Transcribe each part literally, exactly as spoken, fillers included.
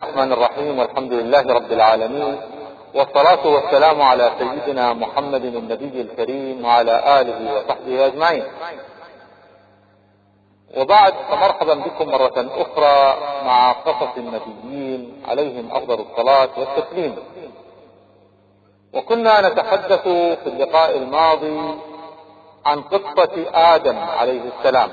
الرحمن الرحيم، والحمد لله رب العالمين، والصلاة والسلام على سيدنا محمد النبي الكريم وعلى آله وصحبه أجمعين. وبعد، فمرحبا بكم مرة أخرى مع قصص النبيين عليهم أفضل الصلاة والتسليم. وكنا نتحدث في اللقاء الماضي عن قصة آدم عليه السلام،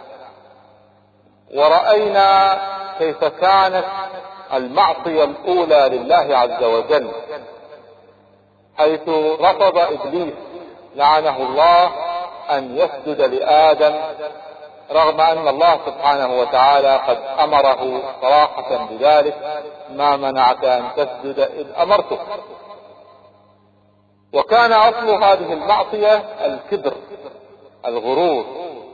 ورأينا كيف كانت المعصية الأولى لله عز وجل، حيث رفض إبليس لعنه الله أن يسجد لآدم، رغم أن الله سبحانه وتعالى قد أمره صراحة بذلك: ما منعك أن تسجد إذ أمرتك. وكان أصل هذه المعصية الكبر، الغرور،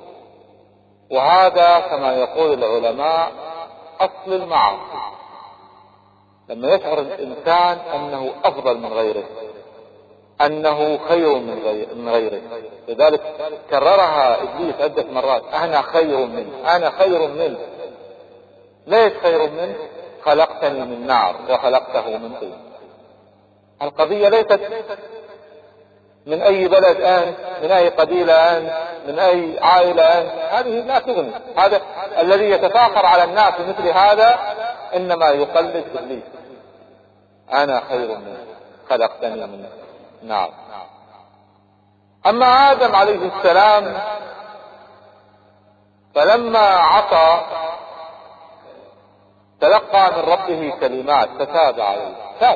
وهذا كما يقول العلماء أصل المعاصي، لما يشعر الإنسان أنه أفضل من غيره، أنه خير من غيره. لذلك كررها إبليس عدة مرات: أنا خير منه، أنا خير منه. ليش خير منه؟ خلقتني من نار وخلقته من طين. القضية ليست من أي بلد أنت، من أي قبيلة أنت، من أي عائلة أنت، هذه لا تغني. هذا الذي يتفاخر على الناس مثل هذا إنما يقلد إبليس: أنا خير منه، خلقتني من نار. أما آدم عليه السلام فلما عصى تلقى من ربه كلمات فتاب عليه. تاب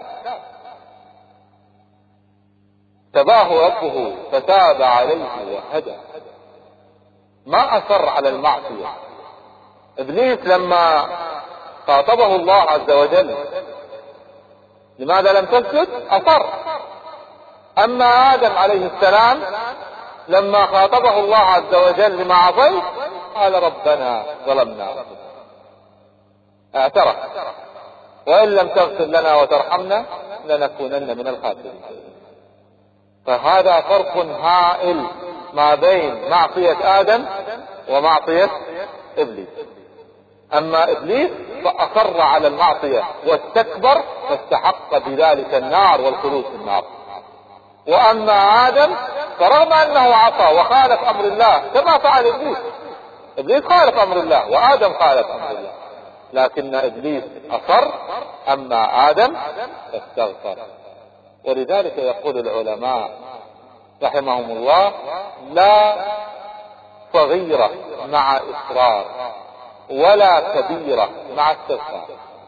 تباه ربه فتاب عليه وهدى، ما أصر على المعصية. إبليس لما خاطبه الله عز وجل: لماذا لم تسجد؟ أصر. أما آدم عليه السلام لما خاطبه الله عز وجل: لما عصيت؟ قال: ربنا ظلمنا أنفسنا. اعترف: وإن لم تغفر لنا وترحمنا لنكونن من الخاسرين. فهذا فرق هائل ما بين معصية آدم ومعصية إبليس. أما إبليس فأصر على المعصية واستكبر، فاستحق بذلك النار والخلود في النار. وأما آدم فرغم أنه عصى وخالف أمر الله كما فعل إبليس. إبليس خالف أمر الله وآدم خالف أمر الله، لكن إبليس أصر، أما آدم فاستغفر. ولذلك يقول العلماء رحمهم الله: لا صغيرة مع إصرار ولا كبيرة مع استغفار.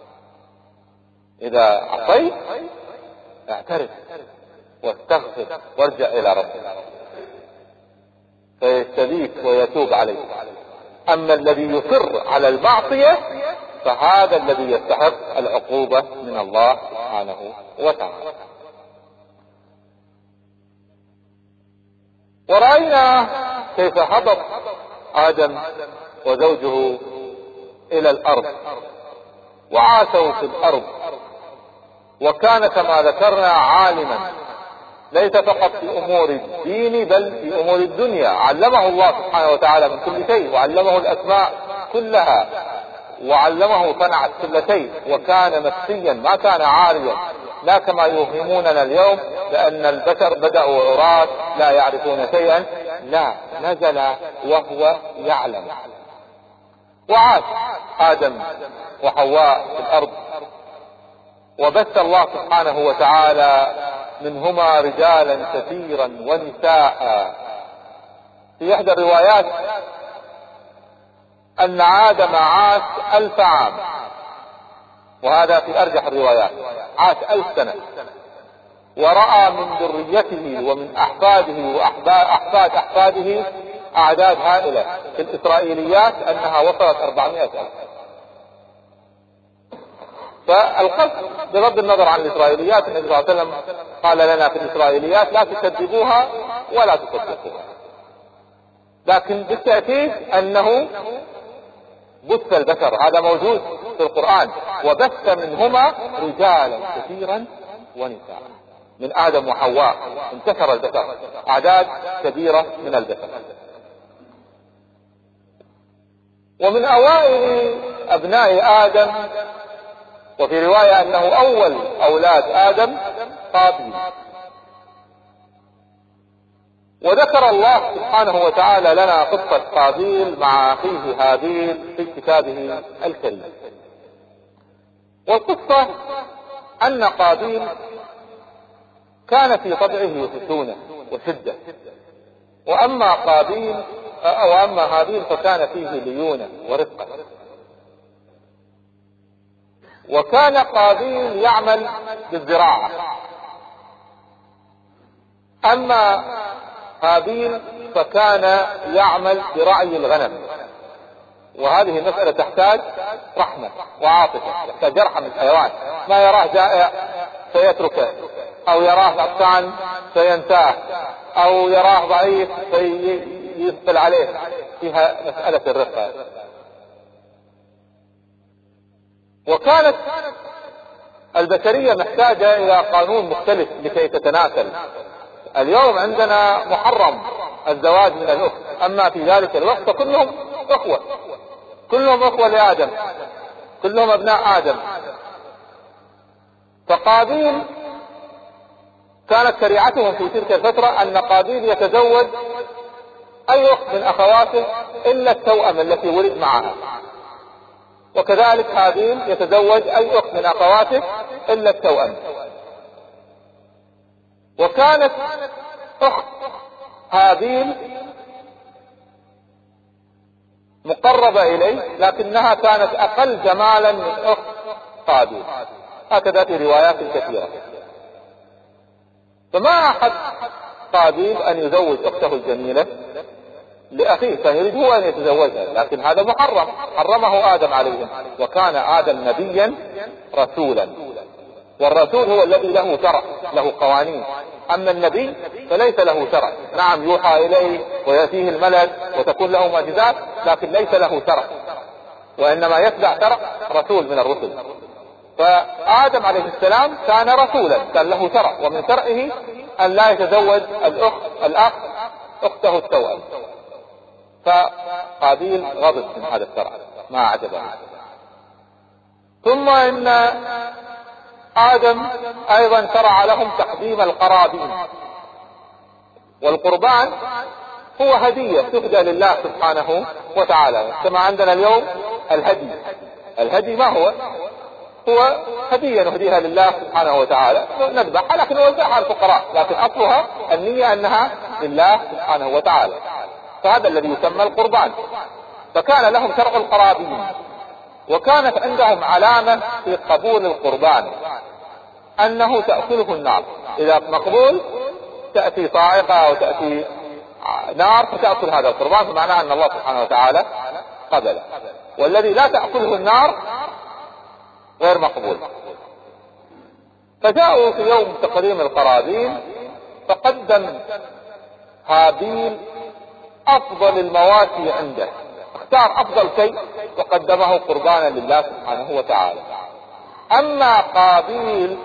إذا عصيت اعترف واستغفر وارجع إلى ربك فيستبيك ويتوب عليك. أما الذي يصر على المعصية فهذا الذي يستحق العقوبة من الله سبحانه وتعالى. ورأينا كيف هبط آدم وزوجه إلى الأرض وعاشوا في الأرض، وكان كما ذكرنا عالما ليس فقط في أمور الدين بل في أمور الدنيا. علمه الله سبحانه وتعالى من كل شيء، وعلمه الأسماء كلها، وعلمه صنعة كل شيء، وكان مكسيا ما كان عاريا، لا كما يوهموننا اليوم لأن البشر بدأوا عراة لا يعرفون شيئا. لا، نزل وهو يعلم. وعاش آدم وحواء في الأرض، وبث الله سبحانه وتعالى منهما رجالا كثيرا ونساء. في إحدى الروايات أن آدم عاش ألف عام، وهذا في أرجح الروايات، عاش ألف سنة، ورأى من ذريته ومن أحفاده وأحفاد أحفاده أعداد هائلة. في الإسرائيليات أنها وصلت أربعمائة ألف. فالقصد بغض النظر عن الإسرائيليات، النبي صلى الله عليه وسلم قال لنا في الإسرائيليات: لا تكذبوها ولا تصدقوها. لكن بالتأكيد أنه بث البشر، هذا موجود في القرآن: وبث منهما رجالا كثيرا ونساء. من آدم وحواء انتشر البشر، أعداد كبيرة من البشر. ومن أوائل أبناء آدم وفي رواية أنه أول أولاد آدم قابيل. وذكر الله سبحانه وتعالى لنا قصة قابيل مع أخيه هابيل في كتابه الكريم. والقصة أن قابيل كان في طبعه خشونة وشدة، وأما قابيل أو أما هابيل فكان فيه ليونة ورقة. وكان قابيل يعمل بالزراعة، أما هابيل فكان يعمل برعي الغنم. وهذه المسألة تحتاج رحمة وعاطفة، تحتاج يرحم الحيوان، ما يراه جائع سيتركه، أو يراه عطشان سينساه، أو يراه ضعيف سيثقل عليه. فيها مسألة الرقة. وكانت البشرية محتاجة إلى قانون مختلف لكي تتناسل. اليوم عندنا محرم الزواج من الأخت، أما في ذلك الوقت كلهم أخوة، كلهم أخوة لآدم، كلهم أبناء آدم. فقابيل كانت شريعتهم في تلك الفترة أن قابيل يتزوج أي أخت من أخواته إلا التوأم التي ولد معها، وكذلك هابيل يتزوج أي أخت من أخواته إلا التوأم. وكانت أخت هابيل مقربة إليه، لكنها كانت أقل جمالا من أخت قابيل، هكذا في روايات كثيرة. فما أحد قابيل أن يزوج أخته الجميلة لأخيه، كان يريد هو أن يتزوجها، لكن هذا محرم، حرمه آدم عليهم. وكان آدم نبيا رسولا، والرسول هو الذي له شرع، له قوانين. أما النبي فليس له شرع. نعم يوحى إليه ويأتيه الملك وتكون له معجزات، لكن ليس له شرع، وإنما يتبع شرع رسول من الرسل. فآدم عليه السلام كان رسولا، كان له شرع، ومن شرعه أن لا يتزوج الأخت الأخ أخته التوأم. فقابيل غضب من هذا الشرع، ما عجبه. ثم إن آدم أيضا شرع لهم تقديم القرابين، والقربان هو هدية تهدى لله سبحانه وتعالى، كما عندنا اليوم الهدي. الهدي ما هو؟ هو هدية نهديها لله سبحانه وتعالى، نذبحها لكن نوزعها على الفقراء، لكن أصلها النية أنها لله سبحانه وتعالى. فهذا الذي يسمى القربان. فكان لهم شرع القرابين، وكانت عندهم علامة في قبول القربان أنه تأكله النار. إذا مقبول تأتي صاعقة وتأتي نار فتأكل هذا القربان، فمعناه أن الله سبحانه وتعالى قبله. والذي لا تأكله النار غير مقبول. فجاءوا في يوم تقديم القرابين، فقدم هابيل أفضل المواشي عنده، اختار أفضل شيء وقدمه قربانا لله سبحانه وتعالى. أما قابيل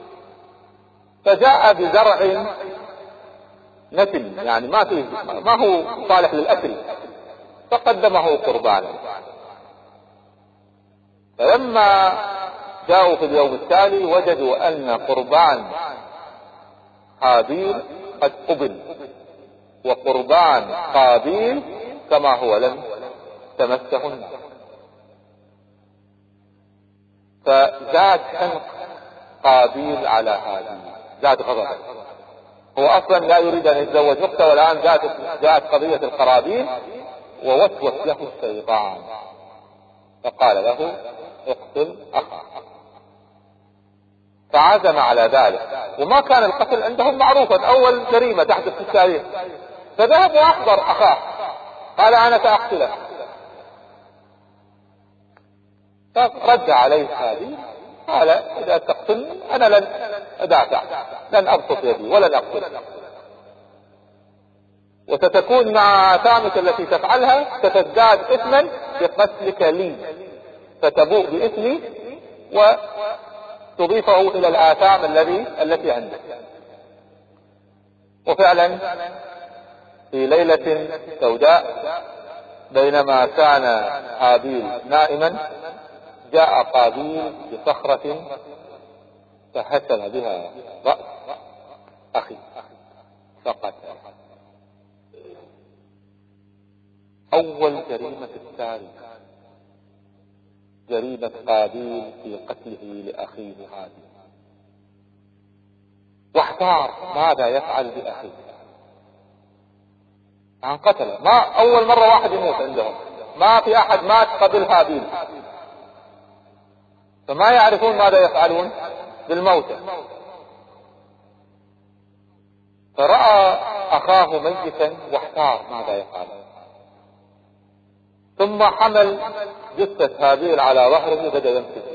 فجاء بزرع نتن، يعني ما فيه، ما هو صالح للأكل، فقدمه قربانا. فلما جاءوا في اليوم التالي وجدوا أن قربان هابيل قد قبل، وقربان قابيل كما هو لم تمسه النار. فزاد حنق قابيل على هابيل، زاد غضبه. هو أصلا لا يريد أن يتزوج أخته، والآن جاءت جاءت قضية القرابين، ووسوس له الشيطان فقال له اقتل أخاك. فعزم على ذلك، وما كان القتل عندهم معروفا، أول جريمة تحدث في التاريخ. فذهب وأحضر أخاه، قال أنا سأقتله. فرد عليه هذه، قال إذا تقتلني أنا لن أدافع، لن أبسط يدي ولن أقتل، وستكون مع آثامك التي تفعلها ستزداد إثما بقتلك لي، فتبوء بإثمي وتضيفه إلى الآثام الذي التي عندك. وفعلا في ليلة سوداء بينما كان هابيل نائما، جاء قابيل بصخرة فهتم بها رأس أخي فقتل. أول جريمة في التاريخ جريمة قابيل في قتله لأخيه هابيل، واحتار ماذا يفعل بأخيه. عن قتله، ما أول مرة واحد يموت عندهم، ما في أحد مات قبل هابيل، فما يعرفون ماذا يفعلون بالموتى. فرأى أخاه ميتا واحتار ماذا يفعل، ثم حمل جثة هابيل على ظهره وبدأ يمسك فيه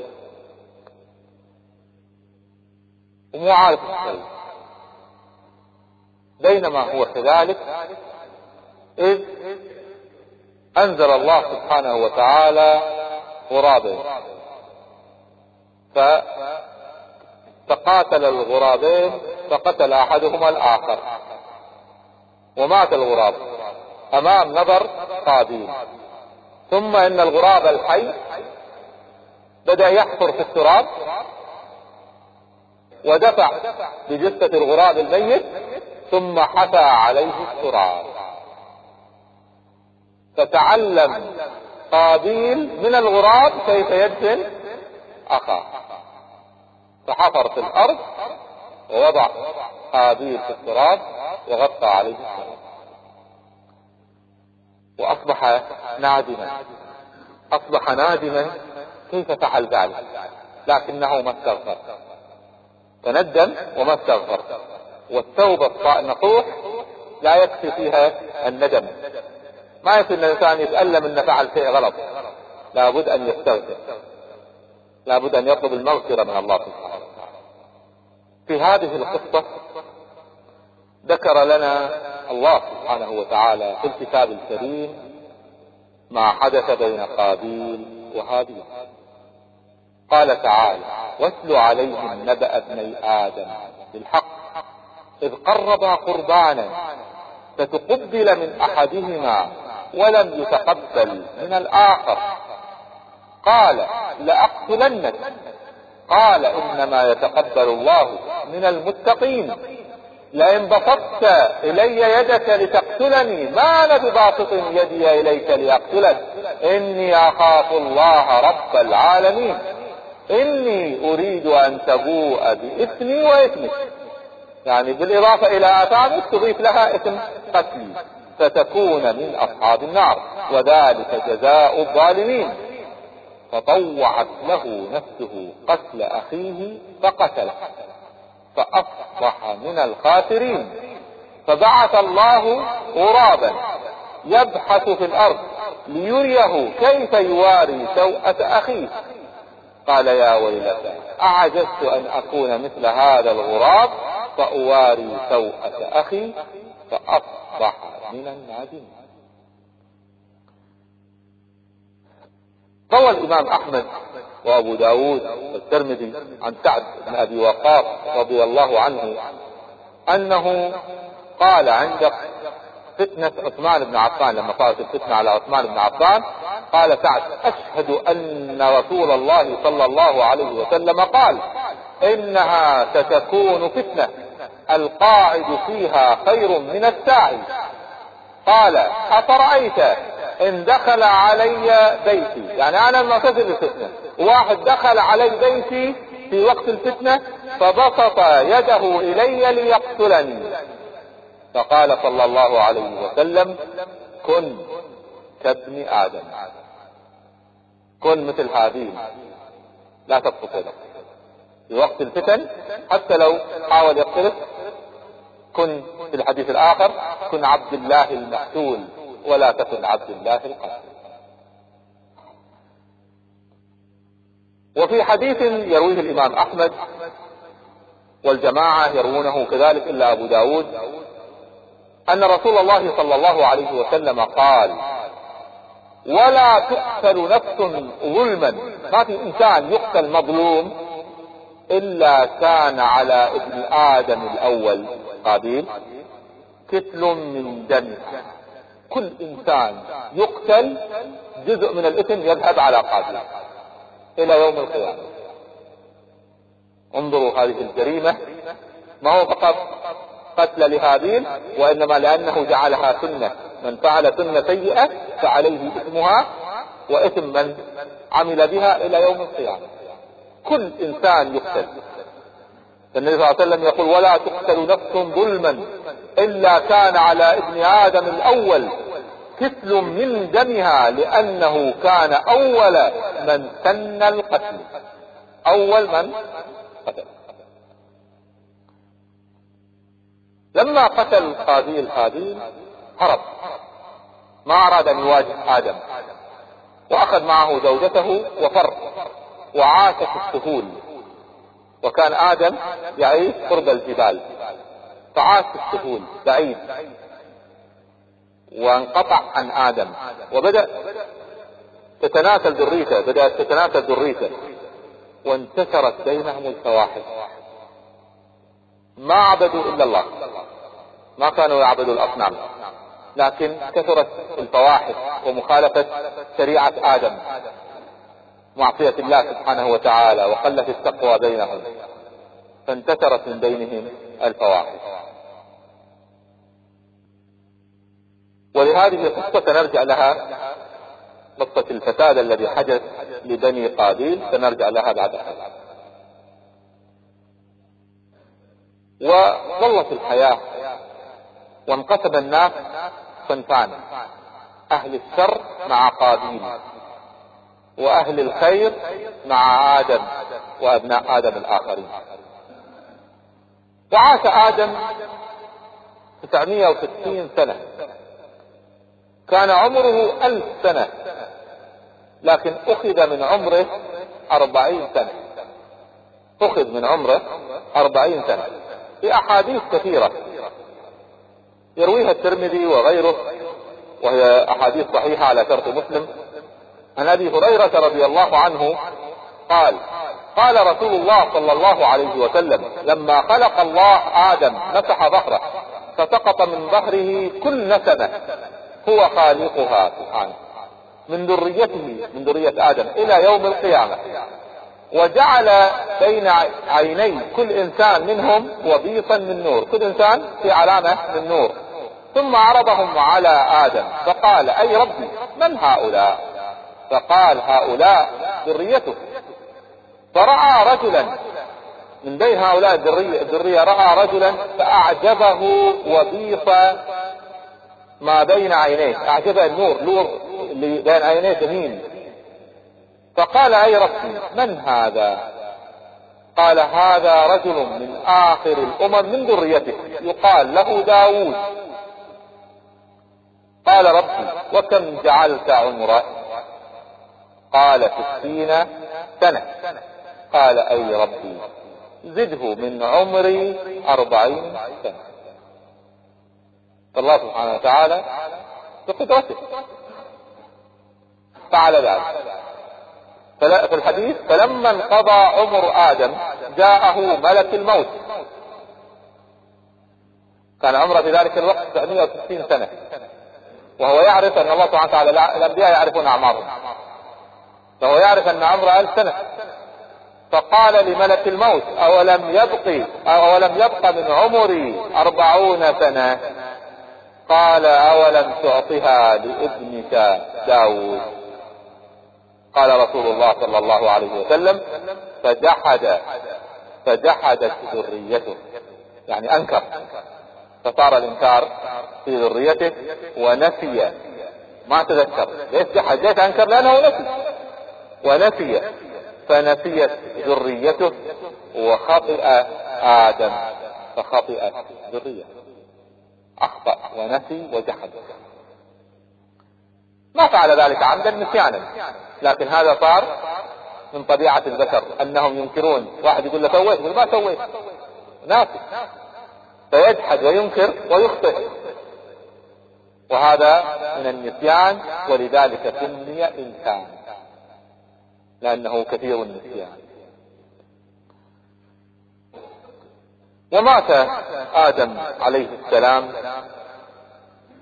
ومو عارف الشيء. بينما هو كذلك إذ أنزل الله سبحانه وتعالى غرابين، فتقاتل الغرابين فقتل أحدهما الآخر ومات الغراب أمام نظر قابيل. ثم إن الغراب الحي بدأ يحفر في التراب ودفع بجثة الغراب الميت ثم حثى عليه التراب، فتعلم قابيل من الغراب كيف يدفن أخاه، فحفر في الأرض ووضع قابيل في التراب وغطى عليه التراب، وأصبح نادما أصبح نادما كيف فعل ذلك، لكنه ما استغفر، تندم وما استغفر. والتوبة النصوح لا يكفي فيها الندم، ما يكفي ان الانسان يتألم انه فعل شيء غلط، لابد ان يستغفر، لابد ان يطلب المغفرة من الله سبحانه وتعالى. في هذه القصة ذكر لنا الله سبحانه وتعالى في الكتاب الكريم ما حدث بين قابيل وهابيل. قال تعالى: واتل عليهم نبأ ابني آدم بالحق إذ قربا قربانا فتقبل من أحدهما ولم يتقبل من الآخر قال لأقتلنك قال إنما يتقبل الله من المتقين لئن بسطت إلي يدك لتقتلني ما أنا بباسط يدي إليك لأقتلك إني أخاف الله رب العالمين إني أريد أن تبوء بإثمي وإثمك، يعني بالإضافة إلى آثامك تضيف لها إثم قتلي فتكون من أصحاب النار وذلك جزاء الظالمين. فطوعت له نفسه قتل أخيه فقتله فأصبح من الخاسرين. فبعث الله غرابا يبحث في الأرض ليريه كيف يواري سوءة أخيه قال يا ويلتى أعجزت أن أكون مثل هذا الغراب فأواري سوءة أخي فأصبح من النادمين. روى الإمام أحمد وأبو داود والترمذي عن سعد بن أبي وقاص رضي الله عنه أنه قال عند فتنة عثمان بن عفان، لما صارت الفتنة على عثمان بن عفان، قال سعد: أشهد أن رسول الله صلى الله عليه وسلم قال: إنها ستكون فتنة القاعد فيها خير من الساعي. قال: أفرأيت إن دخل علي بيتي، يعني أنا معتزل الفتنة، واحد دخل علي بيتي في وقت الفتنة فبسط يده إلي ليقتلني. فقال صلى الله عليه وسلم: كن كابن آدم، كن مثل هابيل لا تبسط يدك في وقت الفتن، حتى لو حاول يقتلك كن في الحديث الآخر كن عبد الله المقتول ولا تكن عبد الله القاتل. وفي حديث يرويه الإمام أحمد والجماعة يروونه كذلك إلا أبو داود أن رسول الله صلى الله عليه وسلم قال: ولا تقتل نفس ظلما، ما في إنسان يقتل مظلوم إلا كان على ابن آدم الأول قابيل كتل من دم. كل إنسان يقتل جزء من الإثم يذهب على قابيل، الى يوم القيامة. انظروا هذه الجريمة، ما هو فقط قتل لهابيل، وانما لانه جعلها سنة، من فعل سنة سيئة فعليه اثمها واثم من عمل بها الى يوم القيامة. كل انسان يقتل. النبي صلى الله عليه وسلم يقول: ولا تقتل نفس ظلما الا كان على ابن ادم الاول كفل من دمها، لانه كان اول من سن القتل، اول من قتل. لما قتل قابيل هابيل هرب، ما اراد ان يواجه ادم، واخذ معه زوجته وفر وعاش في السهول. وكان ادم يعيش قرب الجبال، فعاش في السهول بعيد وانقطع عن ادم، وبدأ تتناسل ذريته، بدأت تتناسل ذريته، وانتشرت بينهم الفواحش. ما عبدوا الا الله، ما كانوا يعبدوا الاصنام، لكن كثرت الفواحش ومخالفة شريعة ادم، معصية الله سبحانه وتعالى، وقلت التقوى بينهم، فانتشرت من بينهم الفواحش. ولهذه قصة سنرجع لها، قصة الفساد الذي حدث لبني قابيل سنرجع لها بعد هذا. وظلت الحياة وانقسم الناس صنفان: اهل الشر مع قابيل، واهل الخير مع ادم وابناء ادم الاخرين. وعاش ادم تسعمائة وستين سنة، كان عمره ألف سنة، لكن اخذ من عمره أربعين سنة، اخذ من عمره أربعين سنة في احاديث كثيرة يرويها الترمذي وغيره، وهي احاديث صحيحة على شرط مسلم، عن ابي هريرة رضي الله عنه قال: قال رسول الله صلى الله عليه وسلم: لما خلق الله ادم مسح ظهره فسقط من ظهره كل نسمة هو خالقها سبحانه من ذريته، من ذرية ادم الى يوم القيامة، وجعل بين عيني كل انسان منهم وبيصا من نور، كل انسان في علامة من نور، ثم عرضهم على ادم فقال: اي ربي من هؤلاء؟ فقال: هؤلاء ذريته. فرأى رجلا من بين هؤلاء الذرية, الذرية رأى رجلا فأعجبه وبيص ما بين عينيه، أعجبه النور، نور اللي بين عينيه جميل. فقال: أي ربي من هذا؟ قال: هذا رجل من آخر الأمم من ذريته يقال له داود. قال: ربي وكم جعلت عمره؟ قال: ستين سنة. قال: أي ربي زده من عمري أربعين سنة. فالله سبحانه وتعالى بقدرته فعل ذلك. في الحديث: فلما انقضى عمر آدم جاءه ملك الموت، كان عمره في ذلك الوقت تسعمائة وستين سنة، وهو يعرف أن الله سبحانه وتعالى، الأنبياء يعرفون أعمارهم، فهو يعرف أن عمره ألف سنة. فقال لملك الموت: أولم يبقي أولم يبق من عمري أربعون سنة؟ قال: أولم تعطها لابنك داود؟ قال رسول الله صلى الله عليه وسلم: فجحد فجحدت ذريته، يعني أنكر، فصار الإنكار في ذريته ونسي، ما تذكر. ليش جحد؟ ليش أنكر؟ لأنه نسي ونسي، فنسيت ذريته وخطئ آدم فخطئت ذريته، أخطأ ونسي وجحد. ما فعل ذلك عمدا، نسيانا، لكن هذا صار من طبيعة البشر أنهم ينكرون. واحد يقول له سويت، يقول ما سويت، ناسي، فيجحد وينكر ويخطئ، وهذا من النسيان، ولذلك سمي إنسان، لأنه كثير النسيان. ومات آدم عليه السلام،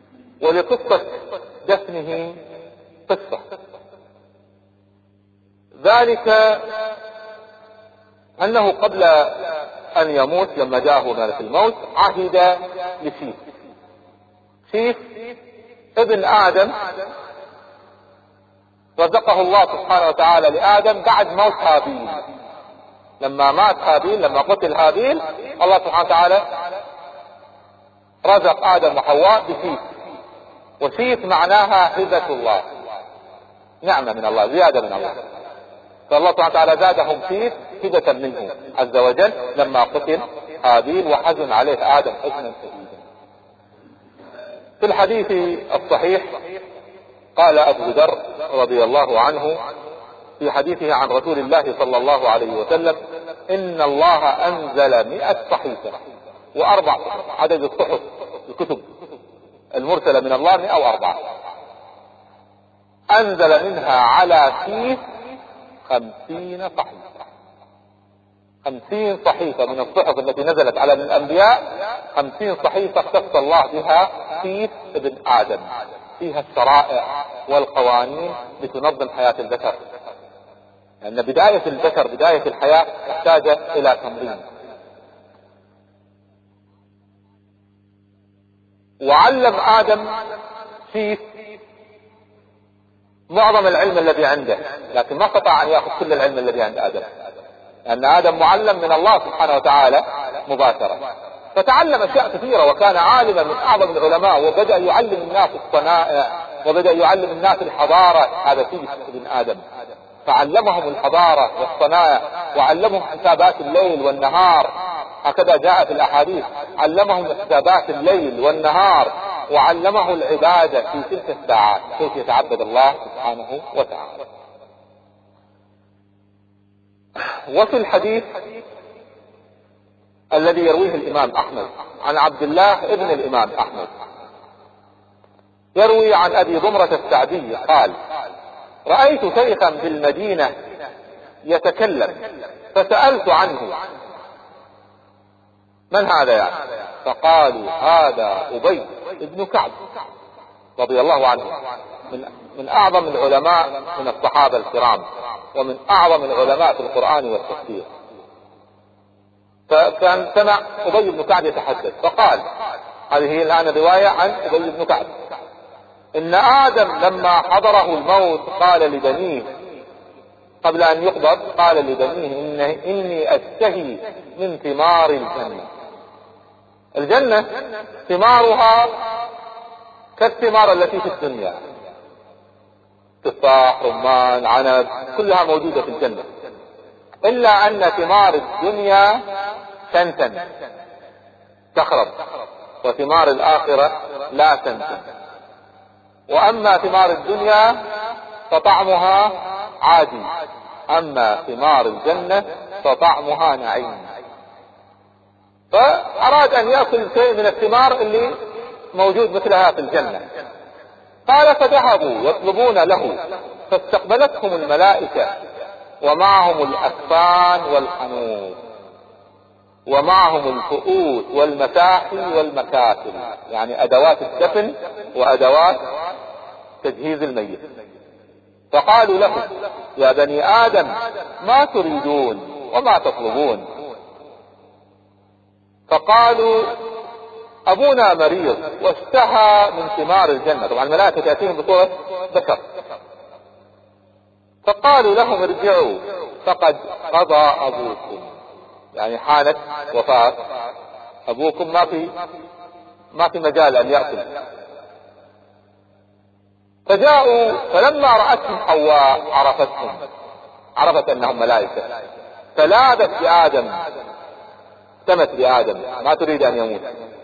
ولقصة دفنه قصة. ذلك أنه قبل أن يموت لما جاءه ملك الموت عهد لشيث. شيث ابن آدم رزقه الله سبحانه وتعالى لآدم بعد موت هابيل. لما مات هابيل، لما قتل هابيل، الله سبحانه وتعالى رزق آدم وحواء بشيث. وشيث معناها هبة الله، نعمة من الله، زيادة من الله. فالله سبحانه وتعالى زادهم شيث هبة منه عز وجل لما قتل هابيل، وحزن عليه آدم حزنا شديدا. في الحديث الصحيح قال أبو ذر رضي الله عنه في حديثه عن رسول الله صلى الله عليه وسلم: إن الله أنزل مئة صحيفة وأربع صحف. عدد الصحف الكتب المرسلة من الله مئة وأربعة. أنزل منها على شيث خمسين صحيفة. خمسين صحيفة من الصحف التي نزلت على الأنبياء، خمسين صحيفة اختص الله بها شيث ابن آدم، فيها الشرائع والقوانين لتنظم حياة البشر، لأن بداية البشر، بداية الحياة تحتاج إلى تمرين. وعلم آدم شيث معظم العلم الذي عنده، لكن ما استطاع أن يأخذ كل العلم الذي عند آدم، لأن آدم معلم من الله سبحانه وتعالى مباشرة، فتعلم أشياء كثيرة وكان عالما من أعظم العلماء، وبدأ يعلم الناس الصنائع وبدأ يعلم الناس الحضارة. هذا شيث ابن آدم، فعلمهم الحضارة والصنائع، وعلمهم حسابات الليل والنهار، هكذا جاء في الأحاديث: علمهم حسابات الليل والنهار، وعلمه العبادة في تلك الساعات كيف يتعبد الله سبحانه وتعالى. وفي الحديث الذي يرويه الإمام أحمد عن عبد الله ابن الإمام أحمد، يروي عن أبي ضمرة السعدي قال: رأيت شيخا بالمدينة يتكلم فسألت عنه: من هذا يعني؟ فقالوا: هذا أبي بن كعب رضي الله عنه، من, من أعظم العلماء من الصحابة الكرام، ومن أعظم العلماء في القرآن والتفسير. فكان سمع أبي بن كعب يتحدث فقال، هذه هي الآن رواية عن أبي بن كعب: إن آدم لما حضره الموت قال لبنيه، قبل أن يقبض قال لبنيه: إن إني أشتهي من ثمار الجنة. الجنة ثمارها كالثمار التي في الدنيا، تفاح، رمان، عنب، كلها موجودة في الجنة، إلا أن ثمار الدنيا تنتن تخرب، وثمار الآخرة لا تنتن. وأما ثمار الدنيا فطعمها عادي، أما ثمار الجنة فطعمها نعيم. فأراد أن يأكل شيء من الثمار اللي موجود مثلها في الجنة. قال: فذهبوا يطلبون له، فاستقبلتهم الملائكة ومعهم الأكفان والحنوط، ومعهم الفؤوس والمساحي والمكاتل، يعني أدوات الدفن وأدوات تجهيز الميت. فقالوا له: يا بني آدم ما تريدون وما تطلبون؟ فقالوا: أبونا مريض واشتهى من ثمار الجنة. طبعا الملائكة تأتيهم بصورة بشر. فقالوا لهم: ارجعوا فقد قضى أبوكم، يعني حانت وفاة أبوكم، ما في ما في مجال أن يأكل. فجاءوا، فلما رأتهم حواء عرفتهم، عرفت أنهم ملائكة، فلاذت بآدم، اهتمت بآدم، ما تريد أن يموت.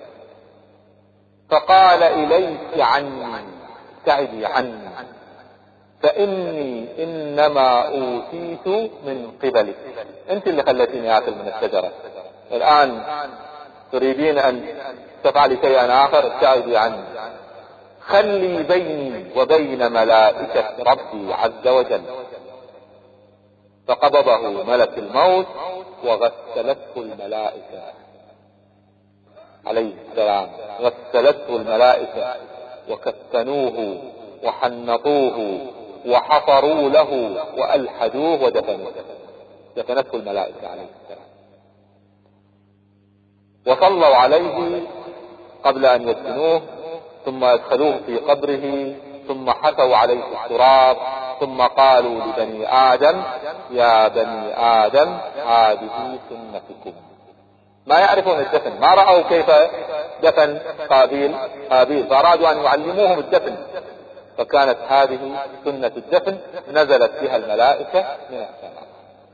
فقال: إليك عني، ابتعدي عني، فإني إنما أوتيت من قبلك، أنت اللي خلتيني آكل من الشجرة، الآن تريدين أن تفعلي شيئا آخر، ابتعدي عني، خلي بيني وبين ملائكة ربي عز وجل. فقبضه ملك الموت وغسلته الملائكة عليه السلام، غسلته الملائكة وكفنوه وحنطوه وحفروا له وألحدوه ودفنوه، دفنته الملائكة عليه السلام، وصلوا عليه قبل أن يدفنوه، ثم أدخلوه في قبره، ثم حثوا عليه التراب، ثم قالوا لبني آدم: يا بني آدم هذه سنتكم. ما يعرفون الدفن، ما رأوا كيف دفن قابيل هابيل، فأرادوا أن يعلموهم الدفن، فكانت هذه سنة الدفن نزلت بها الملائكة من السماء.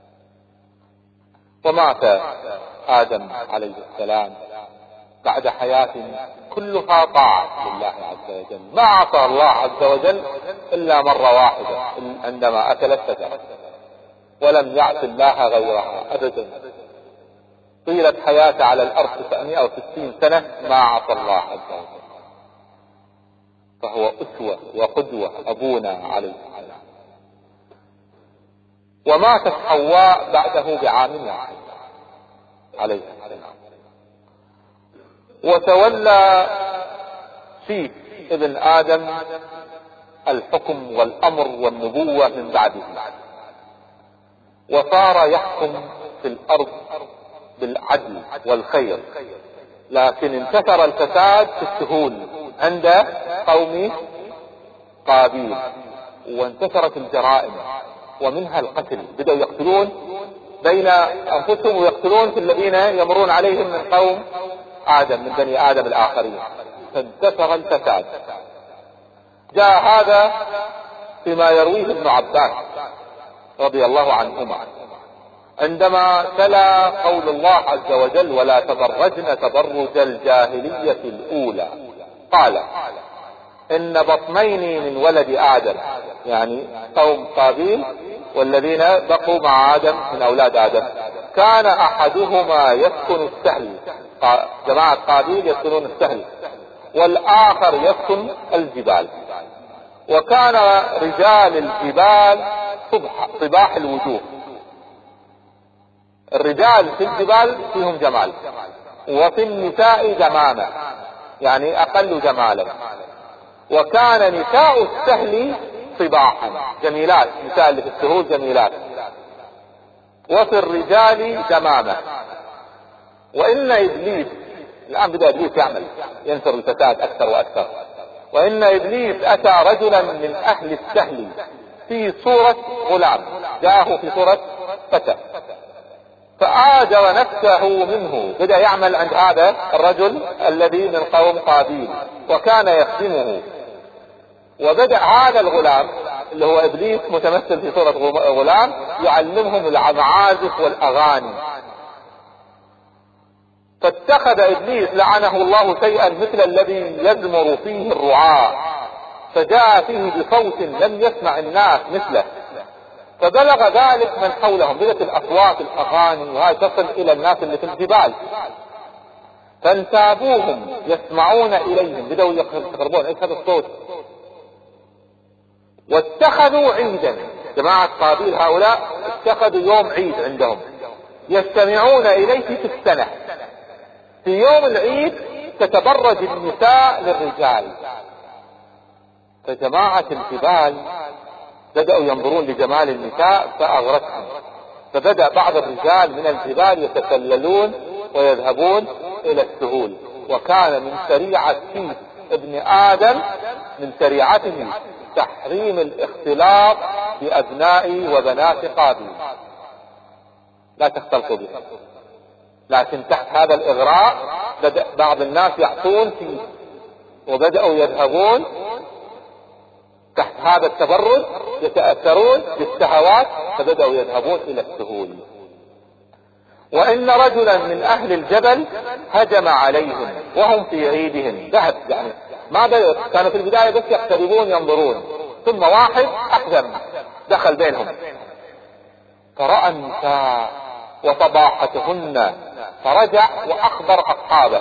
ومات آدم عليه السلام بعد حياة كلها طاعة لله عز وجل، ما عصى الله عز وجل إلا مرة واحدة عندما أكلت شجرة، ولم يعص الله غيرها أبدا. طيلة حياته على الأرض تسعمائة وستين سنة ما عصى الله عز وجل، فهو أسوة وقدوة أبونا عليه السلام. وماتت حواء بعده بعام واحد عليه السلام، وتولى شيث ابن آدم الحكم والأمر والنبوة من بعده، وصار يحكم في الأرض بالعدل والخير، لكن انتشر الفساد في السهول عند قوم قابيل، وانتشرت الجرائم ومنها القتل، بدأوا يقتلون بين أنفسهم ويقتلون في الذين يمرون عليهم من قوم آدم، من بني آدم الآخرين، فانتشر الفساد. جاء هذا فيما يرويه ابن عباس رضي الله عنهما عندما تلا قول الله عز وجل: ولا تبرجن تبرج الجاهلية الأولى، قال: إن بطنين من ولد آدم، يعني قوم قابيل والذين بقوا مع آدم من أولاد آدم، كان أحدهما يسكن السهل، جماعة قابيل يسكنون السهل، والآخر يسكن الجبال، وكان رجال الجبال صباح الوجوه، الرجال في الجبال فيهم جمال، وفي النساء جمامة، يعني أقل جمالا، وكان نساء السهل صباحا جميلات، نساء اللي في السهول جميلات، وفي الرجال جمامة. وإن إبليس، الآن بدأ إبليس يعمل ينشر الفساد أكثر وأكثر، وإن إبليس أتى رجلا من أهل السهل في صورة غلام، جاءه في صورة فتى، فآجر نفسه منه، بدأ يعمل عند هذا الرجل الذي من قوم قابيل وكان يخدمه، وبدأ هذا الغلام اللي هو إبليس متمثل في صورة غلام يعلمهم المعازف والأغاني. فاتخذ إبليس لعنه الله شيئا مثل الذي يزمر فيه الرعاة، فجاء فيه بصوت لم يسمع الناس مثله، فبلغ ذلك من حولهم، بدأت الأصوات الأغاني وهي تصل إلى الناس اللي في الجبال، فانتابوهم يسمعون إليهم، بدأوا يقربون إيش هذا الصوت، واتخذوا عيدا، جماعة قابيل هؤلاء اتخذوا يوم عيد عندهم يستمعون إليه في السنة. في يوم العيد تتبرج النساء للرجال، فجماعة الجبال بدأوا ينظرون لجمال النساء فأغرتهم، فبدأ بعض الرجال من الجبال يتسللون ويذهبون إلى السهول. وكان من شريعة شيث ابن آدم، من شريعته تحريم الاختلاط بأبناء وبنات قابيل، لا تختلطوا به، لكن تحت هذا الإغراء بدأ بعض الناس يعطون فيه، وبدأوا يذهبون تحت هذا التبرج، يتأثرون بالشهوات، فبدأوا يذهبون إلى السهول. وإن رجلا من أهل الجبل هجم عليهم وهم في عيدهم، ذهب يعني ما بدأ، كانوا في البداية بس يقتربون ينظرون، ثم واحد أحزم دخل بينهم، فرأى النساء وطباحتهن، فرجع وأخبر أصحابه،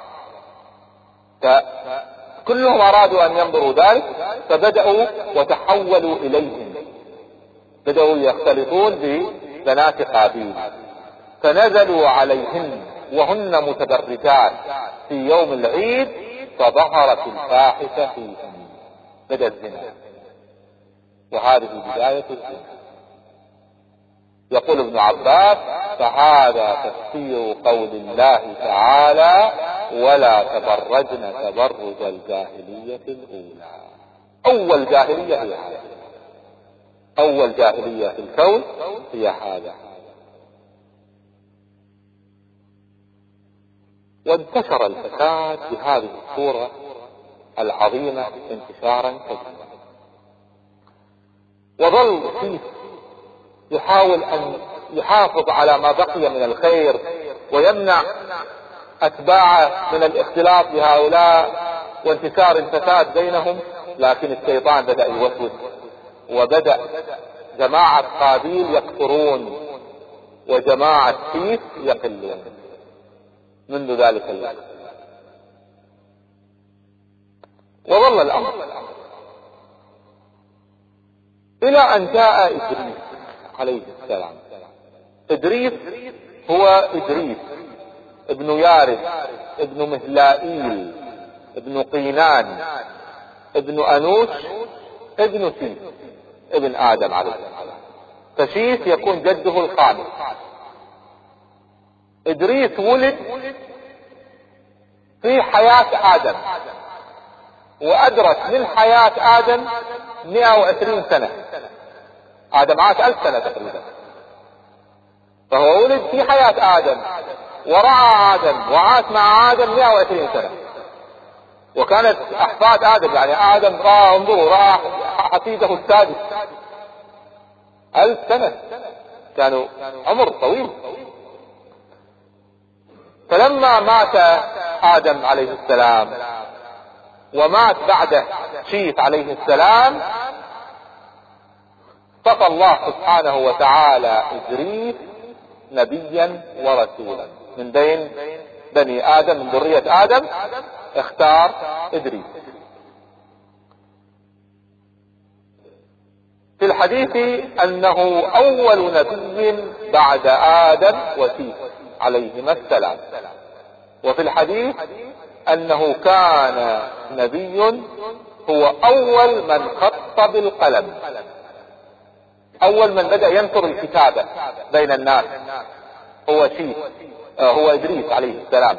فكلهم أرادوا أن ينظروا ذلك، فبدأوا وتحولوا إليهم، بدأوا يختلطون ببنات قابيل، فنزلوا عليهن وهن متبرجات في يوم العيد، فظهرت الفاحشة فيهم، بدأ الزنا. وهذه بداية الزنا. يقول ابن عباس: فهذا تفسير قول الله تعالى: ولا تبرجن تبرج الجاهلية الأولى. أول جاهلية هي هذا، أول جاهلية في الكون هي هذا. وانتشر الفساد بهذه الصورة العظيمة انتشارا كبيرا، وظل فيه يحاول أن يحافظ على ما بقي من الخير ويمنع أتباعه من الاختلاط بهؤلاء وانتشار الفساد بينهم. لكن الشيطان بدأ يوسوس، وبدأ جماعة قابيل يكثرون وجماعة سيف يقلون منذ ذلك الوقت. وظل الأمر إلى أن جاء إدريس عليه السلام. إدريس هو إدريس ابن يارد ابن مهلائيل ابن قينان ابن أنوش ابن سيف ابن آدم عليه السلام. فشيث يكون جده الخامس. إدريس ولد في حياة آدم، وأدرك من حياة آدم مئة وعشرين سنة. آدم عاش ألف سنة تقريبا، فهو ولد في حياة آدم ورعى آدم وعاش مع آدم مئة وعشرين سنة. وكانت أحفاد آدم، يعني آدم رأى انظروا رأى حفيده السادس ألف سنة، كانوا عمر طويل. فلما مات آدم عليه السلام ومات بعده شيث عليه السلام، اصطفى الله سبحانه وتعالى إدريس نبيا ورسولا من بين بني آدم، من ذرية آدم اختار إدريس. في الحديث أنه أول نبي بعد آدم وشيث عليهما السلام. وفي الحديث أنه كان نبي هو أول من خط بالقلم، أول من بدأ ينشر الكتابة بين الناس هو شيث هو إدريس عليه السلام.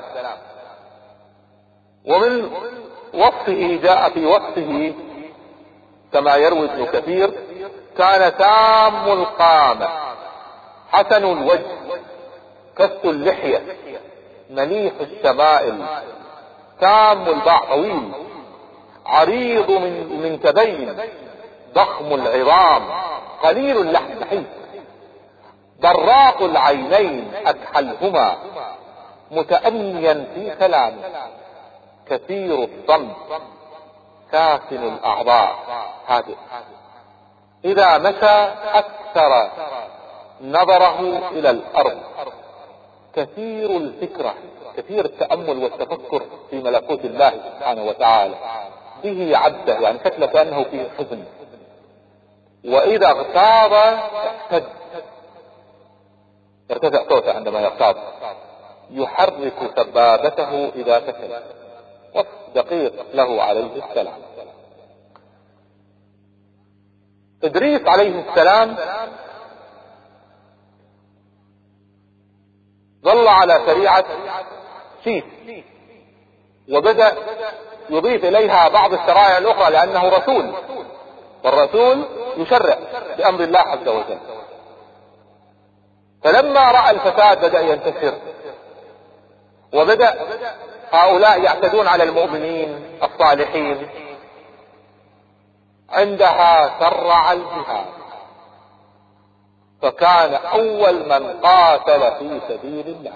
ومن وصفه جاء في وصفه كما يروي ابن كثير: كان تام القامة، حسن الوجه، كث اللحية، مليح الشمائل، تام الباع، طويل، عريض من من كبين، ضخم العظام، قليل اللحم نحيف، براق العينين أكحلهما، متأنيا في كلامه، كثير الصمت، ساكن الأعضاء، هادئ، إذا مشى أكثر نظره إلى الأرض، كثير الفكرة، كثير التأمل والتفكر في ملكوت الله سبحانه وتعالى، به عبده، يعني شكله كأنه فيه حزن، وإذا اغتاظ احتد، ارتفع صوته عندما يغتاظ، يحرك سبابته إذا سكت. وصف دقيق له عليه السلام. إدريس عليه السلام ظل على شريعة شيث، وبدأ يضيف إليها بعض الشرائع الأخرى لأنه رسول، والرسول يشرع بأمر الله عز وجل. فلما رأى الفساد بدأ ينتشر، وبدأ هؤلاء يعتدون على المؤمنين الصالحين، عندها شرع الجهاد، فكان أول من قاتل في سبيل الله،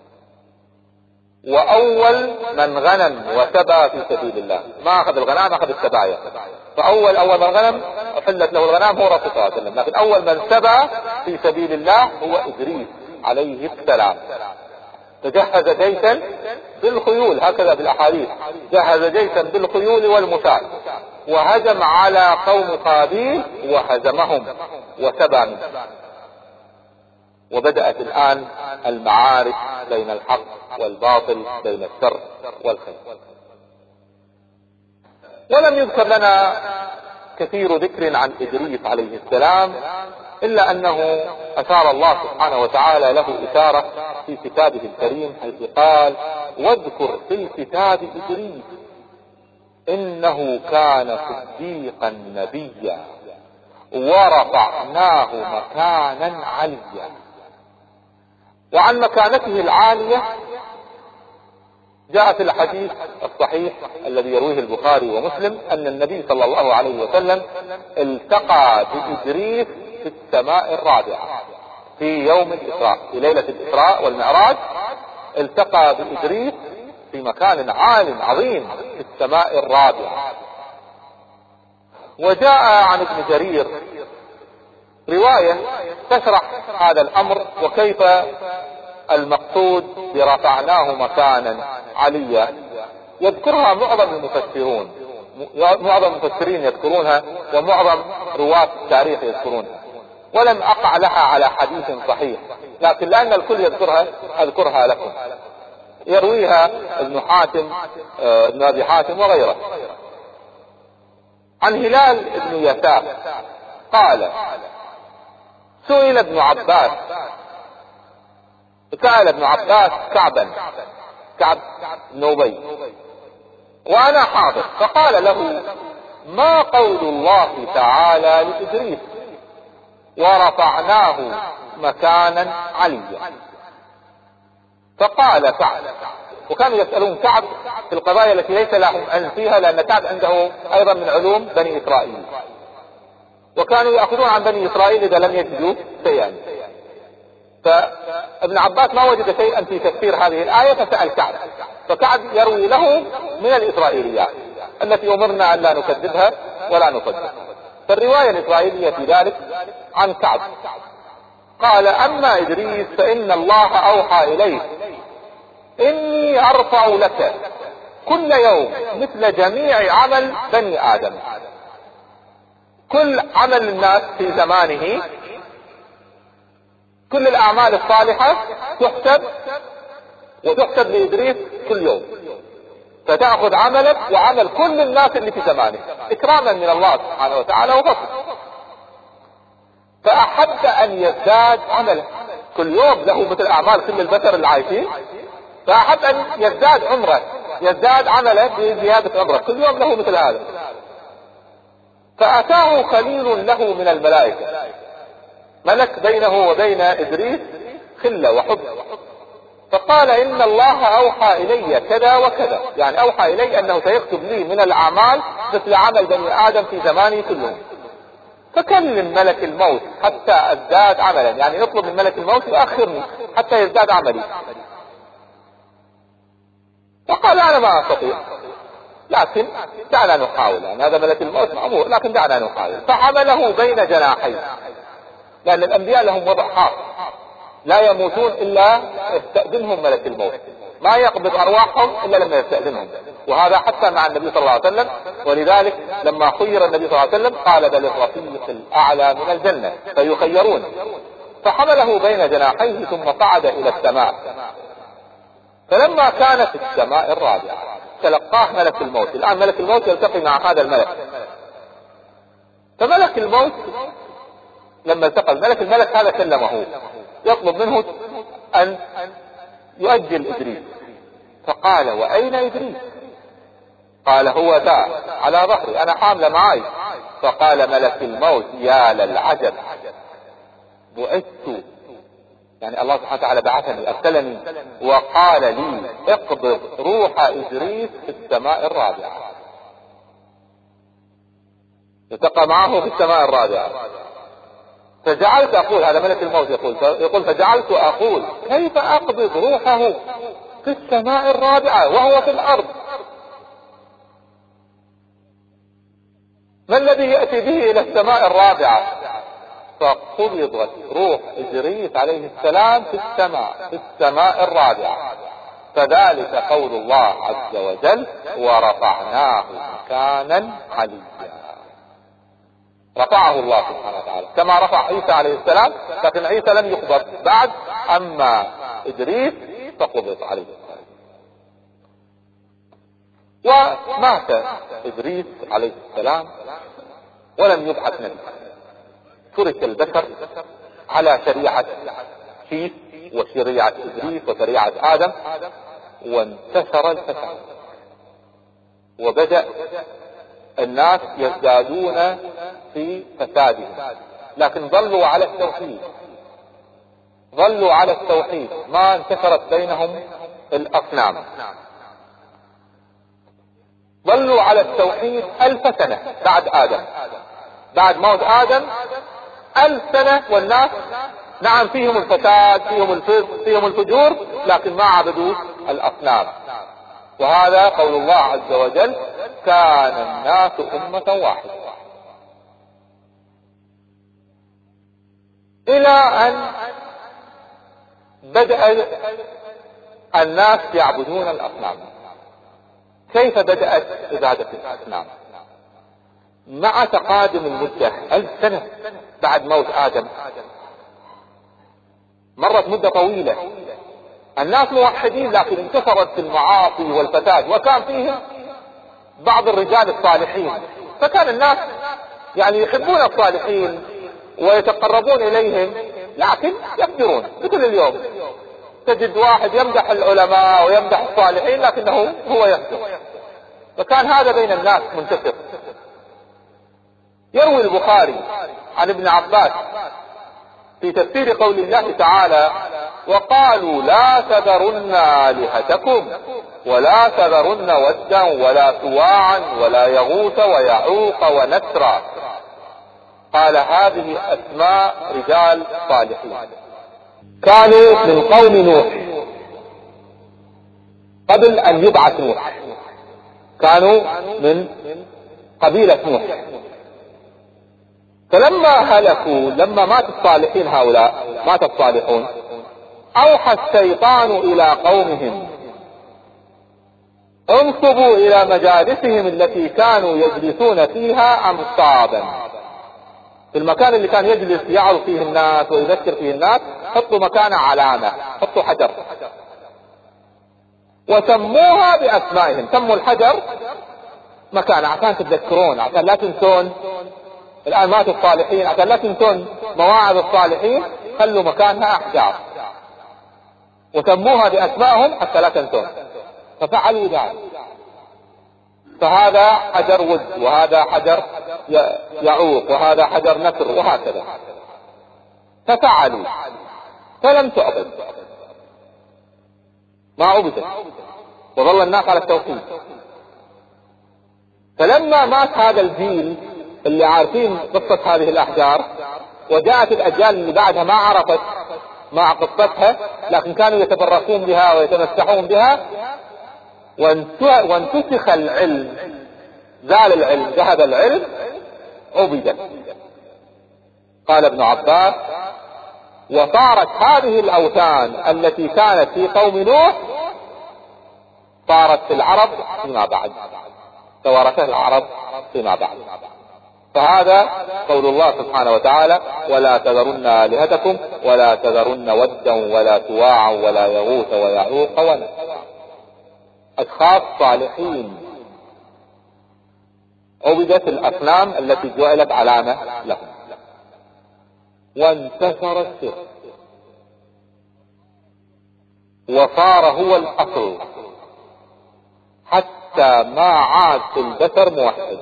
وأول من غنم وسبى في سبيل الله. ما أخذ الغنام، أخذ السبايا. فأول أول من غنم أحلت له الغنام هو رسول الله صلى الله عليه وسلم، لكن أول من سبى في سبيل الله هو إدريس عليه السلام. تجهز جيشا بالخيول، هكذا في الأحاديث، جهز جيشا بالخيول والمساع، وهجم على قوم قابيل وهزمهم وسبى منهم. وبدأت الآن المعارك بين الحق والباطل، بين الشر والخير. ولم يذكر لنا كثير ذكر عن إدريس عليه السلام، إلا أنه أشار الله سبحانه وتعالى له إشارة في كتابه الكريم، حيث قال: واذكر في الكتاب إدريس إنه كان صديقا نبيا ورفعناه مكانا عليا. وعن مكانته العالية جاء في الحديث الصحيح الذي يرويه البخاري ومسلم أن النبي صلى الله عليه وسلم التقى بإدريس في السماء الرابعة في يوم الإسراء، في ليلة الإسراء والمعراج، التقى بإدريس في مكان عال عظيم في السماء الرابعة. وجاء عن ابن جرير رواية تشرح هذا الأمر وكيف المقصود برفعناه مكانا عليا، يذكرها معظم المفسرون، معظم المفسرين يذكرونها ومعظم رواة التاريخ يذكرونها، ولم أقع لها على حديث صحيح، لكن لأن الكل يذكرها أذكرها لكم. يرويها ابن حاتم ابن أبي حاتم وغيره. عن هلال ابن يساف قال: سئل ابن عباس سأل ابن عباس كعبا كعب بن أبي وأنا حاضر، فقال له: ما قول الله تعالى لإدريس ورفعناه مكانا عليا؟ فقال كعب، وكانوا يسألون كعب في القضايا التي ليس لهم علم فيها، لأن كعب عنده أيضا من علوم بني إسرائيل، وكانوا يأخذون عن بني إسرائيل إذا لم يجدوا شيئا. فابن عباس ما وجد شيئا في تفسير هذه الآية فسأل كعب، فكعب يروي له من الإسرائيليات التي أمرنا أن لا نكذبها ولا نصدقها. فالرواية الإسرائيلية في ذلك عن كعب قال: أما إدريس فإن الله أوحى إليه إني أرفع لك كل يوم مثل جميع عمل بني آدم. كل عمل الناس في زمانه، كل الأعمال الصالحة تحسب وتحسب لإدريس كل يوم، فتأخذ عملك وعمل كل الناس اللي في زمانه إكراما من الله سبحانه وتعالى وفضل. فأحب أن يزداد عمله، كل يوم له مثل أعمال كل البشر العايشين، فأحب أن يزداد عمره، يزداد عمله بزيادة عمره، كل يوم له مثل هذا. فأتاه خليل له من الملائكة، ملك بينه وبين إدريس خلة وحب، فقال: إن الله أوحى إلي كذا وكذا، يعني أوحى إلي أنه سيكتب لي من الأعمال مثل عمل بني آدم في زماني كلهم. فكلم ملك الموت حتى أزداد عملا، يعني يطلب من ملك الموت يؤخرني حتى يزداد عملي. فقال: أنا ما أستطيع، لكن دعنا نحاول، يعني هذا ملك الموت مأمور، لكن دعنا نحاول. فحمله بين جناحيه، لأن الأنبياء لهم وضع خاص، لا يموتون إلا يستأذنهم ملك الموت، ما يقبض أرواحهم إلا لما يستأذنهم، وهذا حتى مع النبي صلى الله عليه وسلم. ولذلك لما خير النبي صلى الله عليه وسلم قال: بل الرفيق الأعلى من الجنة، فيخيرون. فحمله بين جناحيه ثم صعد إلى السماء، فلما كان في السماء الرابعة تلقاه ملك الموت. الآن ملك الموت يلتقي مع هذا الملك، فملك الموت لما التقى الملك الملك هذا كلمه يطلب منه أن يؤجل إدريس، فقال: وأين إدريس؟ قال: هو ذا على ظهري، أنا حامله معي. فقال ملك الموت: يا للعجب، بعثت، يعني الله سبحانه وتعالى بعثني أرسلني وقال لي اقبض روح إدريس في السماء الرابعة. التقى معه في السماء الرابعة، فجعلت أقول، هذا ملك الموت يقول يقول فجعلت أقول: كيف أقبض روحه في السماء الرابعة وهو في الأرض؟ ما الذي يأتي به إلى السماء الرابعة؟ فقبضت روح إدريس عليه السلام في السماء في السماء الرابعة. فذلك قول الله عز وجل: ورفعناه مكانا عليا. رفعه الله سبحانه وتعالى كما رفع عيسى عليه السلام، لكن عيسى لم يقبض بعد، أما إدريس فقبض عليه السلام. ومات إدريس عليه السلام ولم يبعث نبي، ترك البشر على شريعة شيث وشريعة إبليس وشريعة آدم، وانتشر الفساد، وبدأ الناس يزدادون في فسادهم، لكن ظلوا على التوحيد، ظلوا على التوحيد، ما انتشرت بينهم الأصنام، ظلوا على التوحيد ألف سنة بعد آدم، بعد موت آدم ألف سنة، والناس نعم فيهم الفساد، فيهم الفسق، فيهم الفجور، لكن ما عبدوا الأصنام. وهذا قول الله عز وجل: كان الناس أمة واحدة، إلى أن بدأ الناس يعبدون الأصنام. كيف بدأت عبادة الأصنام؟ مع تقادم المدة ألف سنة بعد موت آدم، مرت مدة طويلة، الناس موحدين، لكن انتشرت المعاصي والفساد، وكان فيهم بعض الرجال الصالحين، فكان الناس يعني يحبون الصالحين ويتقربون إليهم، لكن يفجرون مثل اليوم، تجد واحد يمدح العلماء ويمدح الصالحين لكنه هو يفجر. فكان هذا بين الناس منتشر. يروي البخاري عن ابن عباس في تفسير قول الله تعالى: وقالوا لا تذرن آلهتكم ولا تذرن ودا ولا سواعا ولا يغوث ويعوق ونسرا. قال: هذه أسماء رجال صالحين كانوا من قوم نوح قبل أن يبعث نوح، كانوا من قبيلة نوح. فلما هلكوا، لما مات الصالحين هؤلاء، مات الصالحون، أوحى الشيطان إلى قومهم: انصبوا إلى مجالسهم التي كانوا يجلسون فيها أنصابا. في المكان اللي كان يجلس يعرض فيه الناس ويذكر فيه الناس، حطوا مكانه علامة، حطوا حجر، وسموها بأسمائهم، سموا الحجر مكانه عشان تتذكرون، عشان لا تنسون. الآن مات الصالحين، عشان لا تنسون مواعظ الصالحين، خلوا مكانها أحجار وسموها بأسمائهم حتى لا تنسون. ففعلوا ذلك. فهذا حجر ود، وهذا حجر يعوق، وهذا حجر نسر، وهكذا. ففعلوا، فلم تعبد، ما عبدت، وظل الناس على التوحيد. فلما مات هذا الجيل اللي عارفين قصة هذه الأحجار، وجاءت الأجيال اللي بعدها ما عرفت مع قصتها، لكن كانوا يتبركون بها ويتمسحون بها، وانتسخ العلم، زال العلم، ذهب العلم، عبدت. قال ابن عباس: وصارت هذه الأوثان التي كانت في قوم نوح صارت في العرب فيما بعد، توارثها العرب فيما بعد. فهذا قول الله سبحانه وتعالى: ولا تذرن آلهتكم ولا تذرن ودا ولا سواعا ولا يغوث ويعوق ونسرا. أشخاص صالحين عبدت الأصنام التي جعلت علامة لهم، وانتشر الشرك وصار هو الأصل، حتى ما عاد في البشر موحد،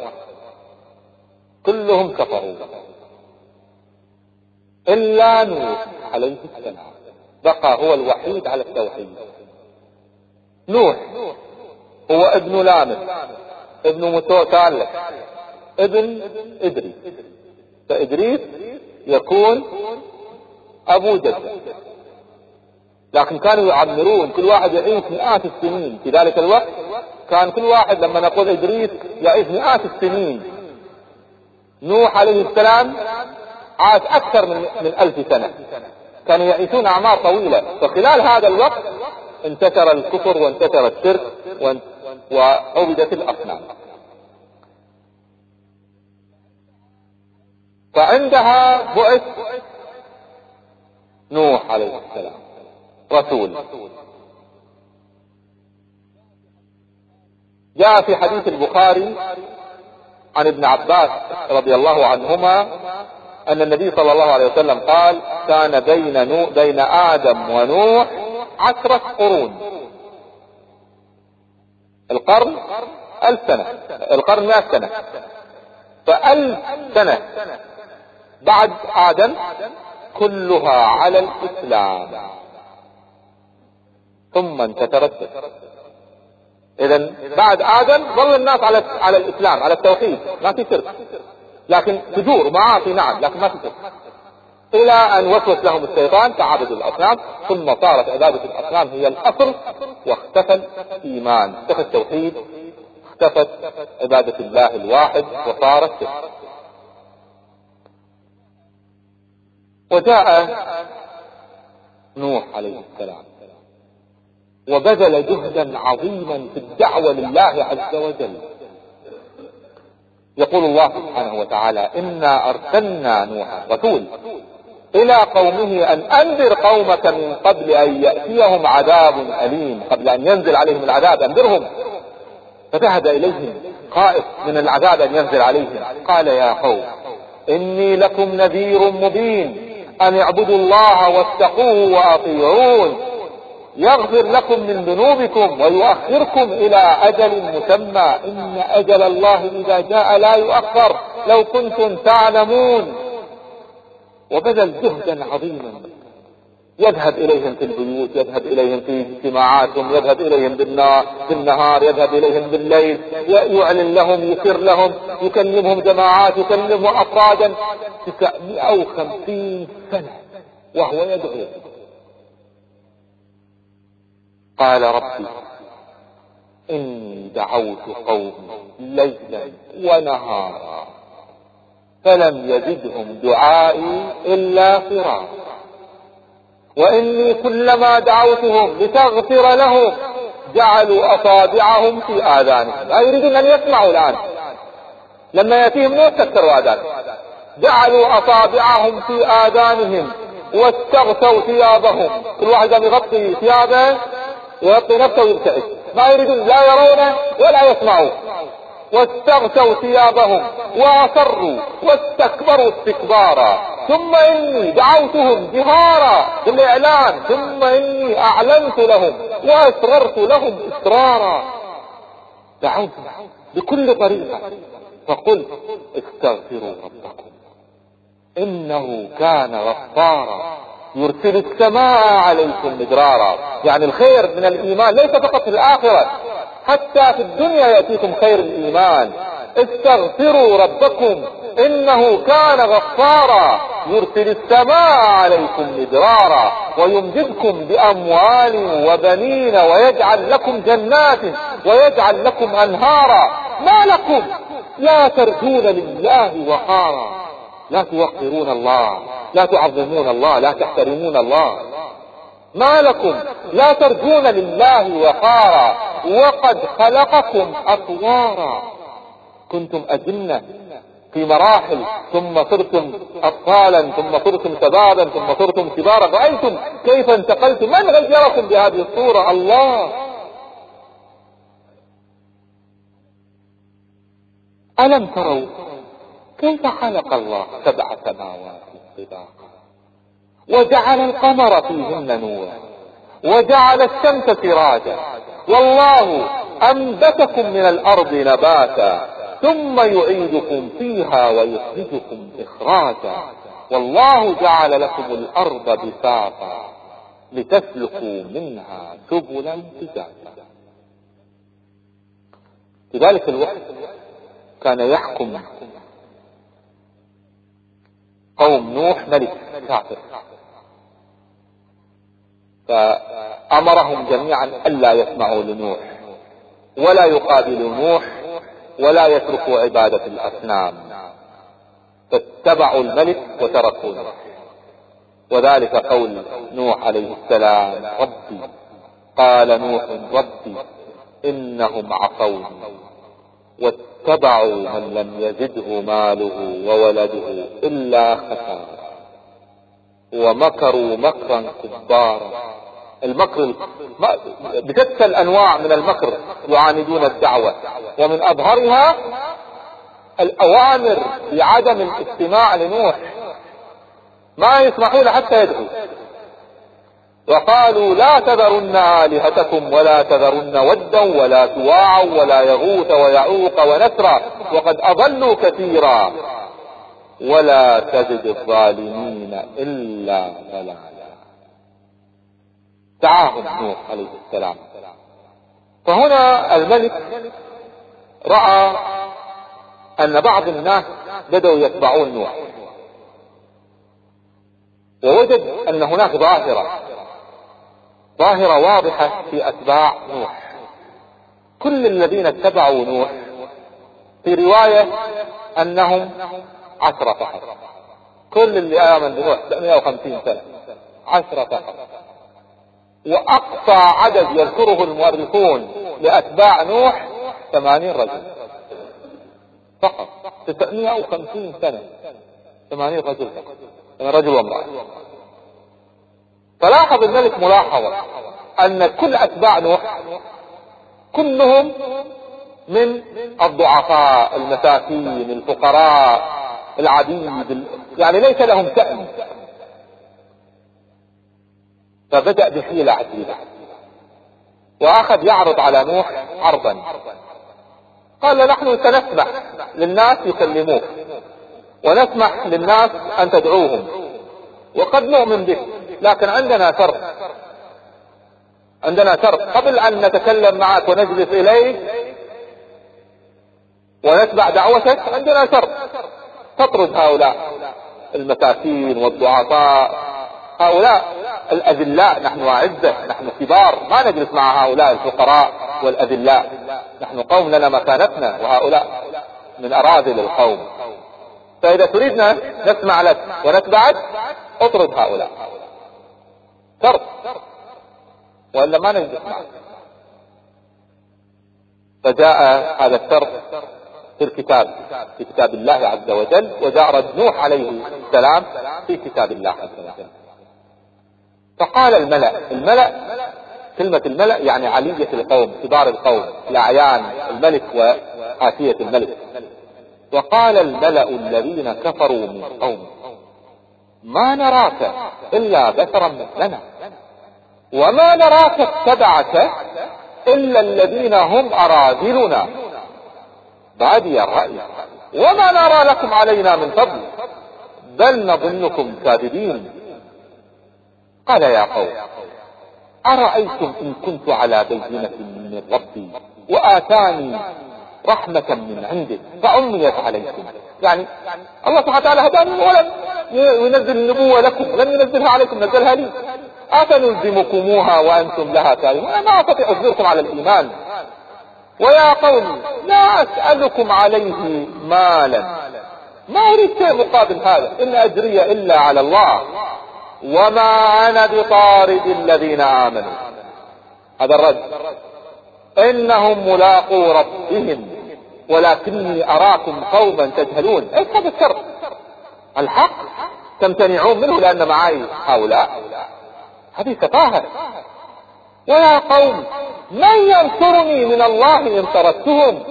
كلهم كفروا إلا نوح عليه السلام، بقى هو الوحيد على التوحيد. نوح هو ابن لامس، ابن متوكالة، ابن إدريس، فإدريس يكون أبو جدة. لكن كانوا يعمرون، كل واحد يعيش مئات السنين. في ذلك الوقت كان كل واحد، لما نقول إدريس، يعيش مئات السنين. نوح عليه السلام عاش أكثر من, من ألف سنة، كانوا يعيشون أعمار طويلة. فخلال هذا الوقت انتشر الكفر وانتشر الشرك وعبدت الأصنام. فعندها بعث نوح عليه السلام رسول. جاء في حديث البخاري عن ابن عباس رضي الله عنهما أن النبي صلى الله عليه وسلم قال: كان بين, نو بين آدم ونوح عشرة قرون. القرن ألف سنة، القرن مئة سنة، فألف سنة بعد آدم كلها على الإسلام، ثم انتشرت. إذن بعد آدم ظل الناس على على الإسلام، على التوحيد، ما في شرك، لكن فجور ومعاصي نعم، لكن ما في شرك، إلى أن وسوس لهم الشيطان فعبدوا الأصنام، ثم صارت عبادة الأصنام هي الأصل، واختفى الإيمان، اختفى التوحيد، اختفت عبادة الله الواحد، وصارت شرك. وجاء نوح عليه السلام وبذل جهدا عظيما في الدعوة لله عز وجل. يقول الله سبحانه وتعالى: إنا أرسلنا نوحا رسول إلى قومه أن أنذر قومك من قبل أن يأتيهم عذاب أليم. قبل أن ينزل عليهم العذاب أنذرهم. فذهب إليهم خائف من العذاب أن ينزل عليهم، قال: يا قوم إني لكم نذير مبين، أن اعبدوا الله واتقوه وأطيعون، يغفر لكم من ذنوبكم ويؤخركم إلى أجل مسمى، إن أجل الله إذا جاء لا يؤخر، لو كنتم تعلمون. وبذل جهدا عظيما، يذهب إليهم في البيوت، يذهب إليهم في اجتماعاتهم، يذهب إليهم بالنهار، يذهب إليهم بالليل، يعلن لهم، يسر لهم، يكلمهم جماعات، يكلمهم أفرادا. تسعمائة وخمسين سنة وهو يدعو. قال: ربي إني دعوت قومي ليلا ونهارا فلم يزدهم دعائي إلا فرارا، وإني كلما دعوتهم لتغفر لهم جعلوا أصابعهم في آذانهم. لا يريدون أن يسمعوا الآن، لما يأتيهم نوح كسروا آذانهم، جعلوا أصابعهم في آذانهم واستغشوا ثيابهم. كل واحد قام يغطي ثيابه ويغطي نفسه ويبتعد، ما يريدون لا يرونه ولا يسمعوا. واستغشوا ثيابهم وأصروا واستكبروا استكبارا، ثم إني دعوتهم جهارا بالإعلان، ثم إني أعلنت لهم وأسررت لهم إسرارا. دعوتهم بكل طريقة، فقلت: استغفروا ربكم إنه كان غفارا يرسل السماء عليكم مدرارا. يعني الخير من الإيمان ليس فقط في الآخرة، حتى في الدنيا يأتيكم خير الإيمان. استغفروا ربكم إنه كان غفارا يرسل السماء عليكم مدرارا ويمددكم بأموال وبنين ويجعل لكم جنات ويجعل لكم أنهارا. ما لكم لا ترجون لله وقارا، لا توقرون الله، لا تعظمون الله، لا تحترمون الله. ما لكم لا ترجون لله وقارا وقد خلقكم أطوارا. كنتم أجنة في مراحل، ثم صرتم أطفالا، ثم صرتم شبابا، ثم صرتم كبارا. رأيتم كيف انتقلتم؟ من غيركم بهذه الصورة؟ الله. ألم تروا كيف خلق الله سبع سماوات طباقا وجعل القمر فيهن نورا وجعل الشمس سراجا والله أنبتكم من الأرض نباتا ثم يعيدكم فيها ويخرجكم إخراجا والله جعل لكم الأرض بساطا لتسلكوا منها سبلا فجاجا. في ذلك الوقت كان يحكم قوم نوح ملك كافر، فأمرهم جميعا ألا يسمعوا لنوح ولا يقابلوا نوح ولا يتركوا عبادة الأصنام، فاتبعوا الملك وتركوا نوح. وذلك قول نوح عليه السلام: ربي قال نوح ربي إنهم عصوني واتبعوا من لم يزده ماله وولده إلا خسارا ومكروا مكرا كبارا. المكر بشتى الأنواع من المكر يعاندون الدعوة، ومن أظهرها الأوامر بعدم الاستماع لنوح، ما يسمحون حتى يدعو. وقالوا لا تذرن آلهتكم ولا تذرن ودا ولا سواعا ولا يغوث ويعوق ونسرا وقد أضلوا كثيرا ولا تزد الظالمين إلا ضلالا. دعاهم نوح عليه السلام. فهنا الملك رأى أن بعض الناس بدأوا يتبعون نوح، ووجد أن هناك ظاهرة ظاهرة واضحة في أتباع نوح. كل الذين اتبعوا نوح في رواية أنهم عشرة فقط، كل اللي آمن بنوح مئة وخمسين سنة، عشرة فقط. وأقصى عدد يذكره المؤرخون لأتباع نوح ثمانين رجل فقط، تسعمائة وخمسين سنة، ثمانين رجل فقط، رجل وامرأة. فلاحظ الملك ملاحظة أن كل أتباع نوح كلهم من الضعفاء المساكين الفقراء العبيد، يعني ليس لهم شأن. فبدأ بحيلة عجيبة وأخذ يعرض على نوح عرضا. قال نحن سنسمح للناس يكلموك ونسمح للناس أن تدعوهم وقد نؤمن به، لكن عندنا شرط، عندنا شرط قبل أن نتكلم معك ونجلس إليك ونتبع دعوتك، عندنا شرط تطرد هؤلاء المساكين والضعفاء، هؤلاء الأذلاء، نحن أعزة، نحن كبار، ما نجلس مع هؤلاء الفقراء والأذلاء، نحن قوم لنا مكانتنا وهؤلاء من أراذل القوم. فإذا تريدنا نسمع لك ونتبعك اطرد هؤلاء، شرط، وإلا ما نجلس معك. فجاء هذا الشرط في الكتاب، في كتاب الله عز وجل، وجاء رد نوح عليه السلام في كتاب الله عز وجل. فقال الملأ، الملأ كلمة الملأ يعني علية القوم، كبار القوم، الأعيان، الملك وآتية الملك. وقال الملأ الذين كفروا من قوم ما نراك إلا بشرا مثلنا وما نراك اتبعك إلا الذين هم أراذلنا بادي الرأي وما نرى لكم علينا من فضل بل نظنكم كاذبين. قال يا قوم أرأيتم إن كنت على بينة من ربي وآتاني رحمة من عنده فعميت عليكم، يعني الله سبحانه وتعالى هداني ولم ينزل النبوة لكم، لم ينزلها عليكم، نزلها لي، أفنلزمكموها وأنتم لها كارهون؟ أنا ما أستطيع أجبركم على الإيمان. ويا قوم لا أسألكم عليه مالا، ما أريد شيء مقابل هذا، إن أجري إلا على الله وما أنا بطارد الذين آمنوا. هذا الرد، إنهم ملاقو ربهم ولكني أراكم قوما تجهلون. إيش هذا الشر؟ الحق تمتنعون منه لأن معي هؤلاء؟ هذه سفاهة. ويا قوم من ينصرني من الله إن طردتهم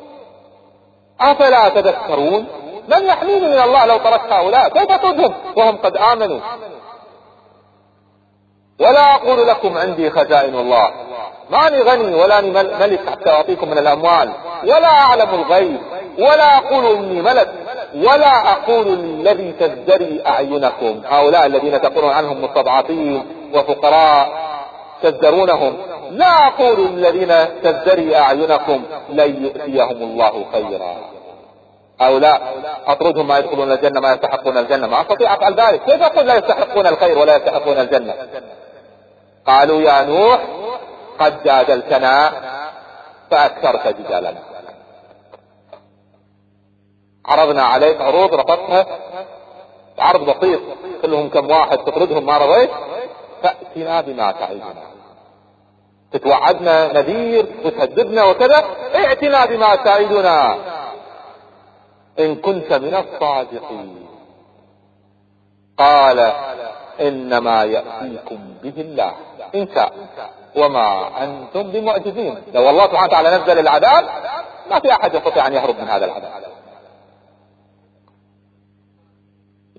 أفلا تذكرون؟ من يحميني من الله لو تركت هؤلاء؟ كيف تطردهم وهم قد آمنوا؟ ولا أقول لكم عندي خزائن الله، ماني غني ولا ملك حتى أعطيكم من الأموال، ولا أعلم الغيب، ولا أقول إني ملك، ولا أقول الذي تزدري أعينكم، هؤلاء الذين تقولون عنهم مستضعفين وفقراء تزدرونهم، لا أقول الذين تزدري أعينكم لن يؤتيهم الله خيرا. هؤلاء أطردهم ما يدخلون الجنة ما يستحقون الجنة، ما أستطيع أفعل ذلك. كيف أقول لا يستحقون الخير ولا يستحقون الجنة؟ قالوا يا نوح قد جادلتنا فأكثرت جدالنا، عرضنا عليك عروض رفضتها، عرض بسيط كلهم كم واحد تطردهم ما رضيت، فأتنا بما تعيدنا، تتوعدنا نذير وتهددنا وكذا، ائتنا بما تعيدنا إن كنت من الصادقين. قال إنما يأتيكم به الله إن شاء وما أنتم بمعجزين. لو الله سبحانه وتعالى نزل العذاب ما في أحد يستطيع أن يهرب من هذا العذاب،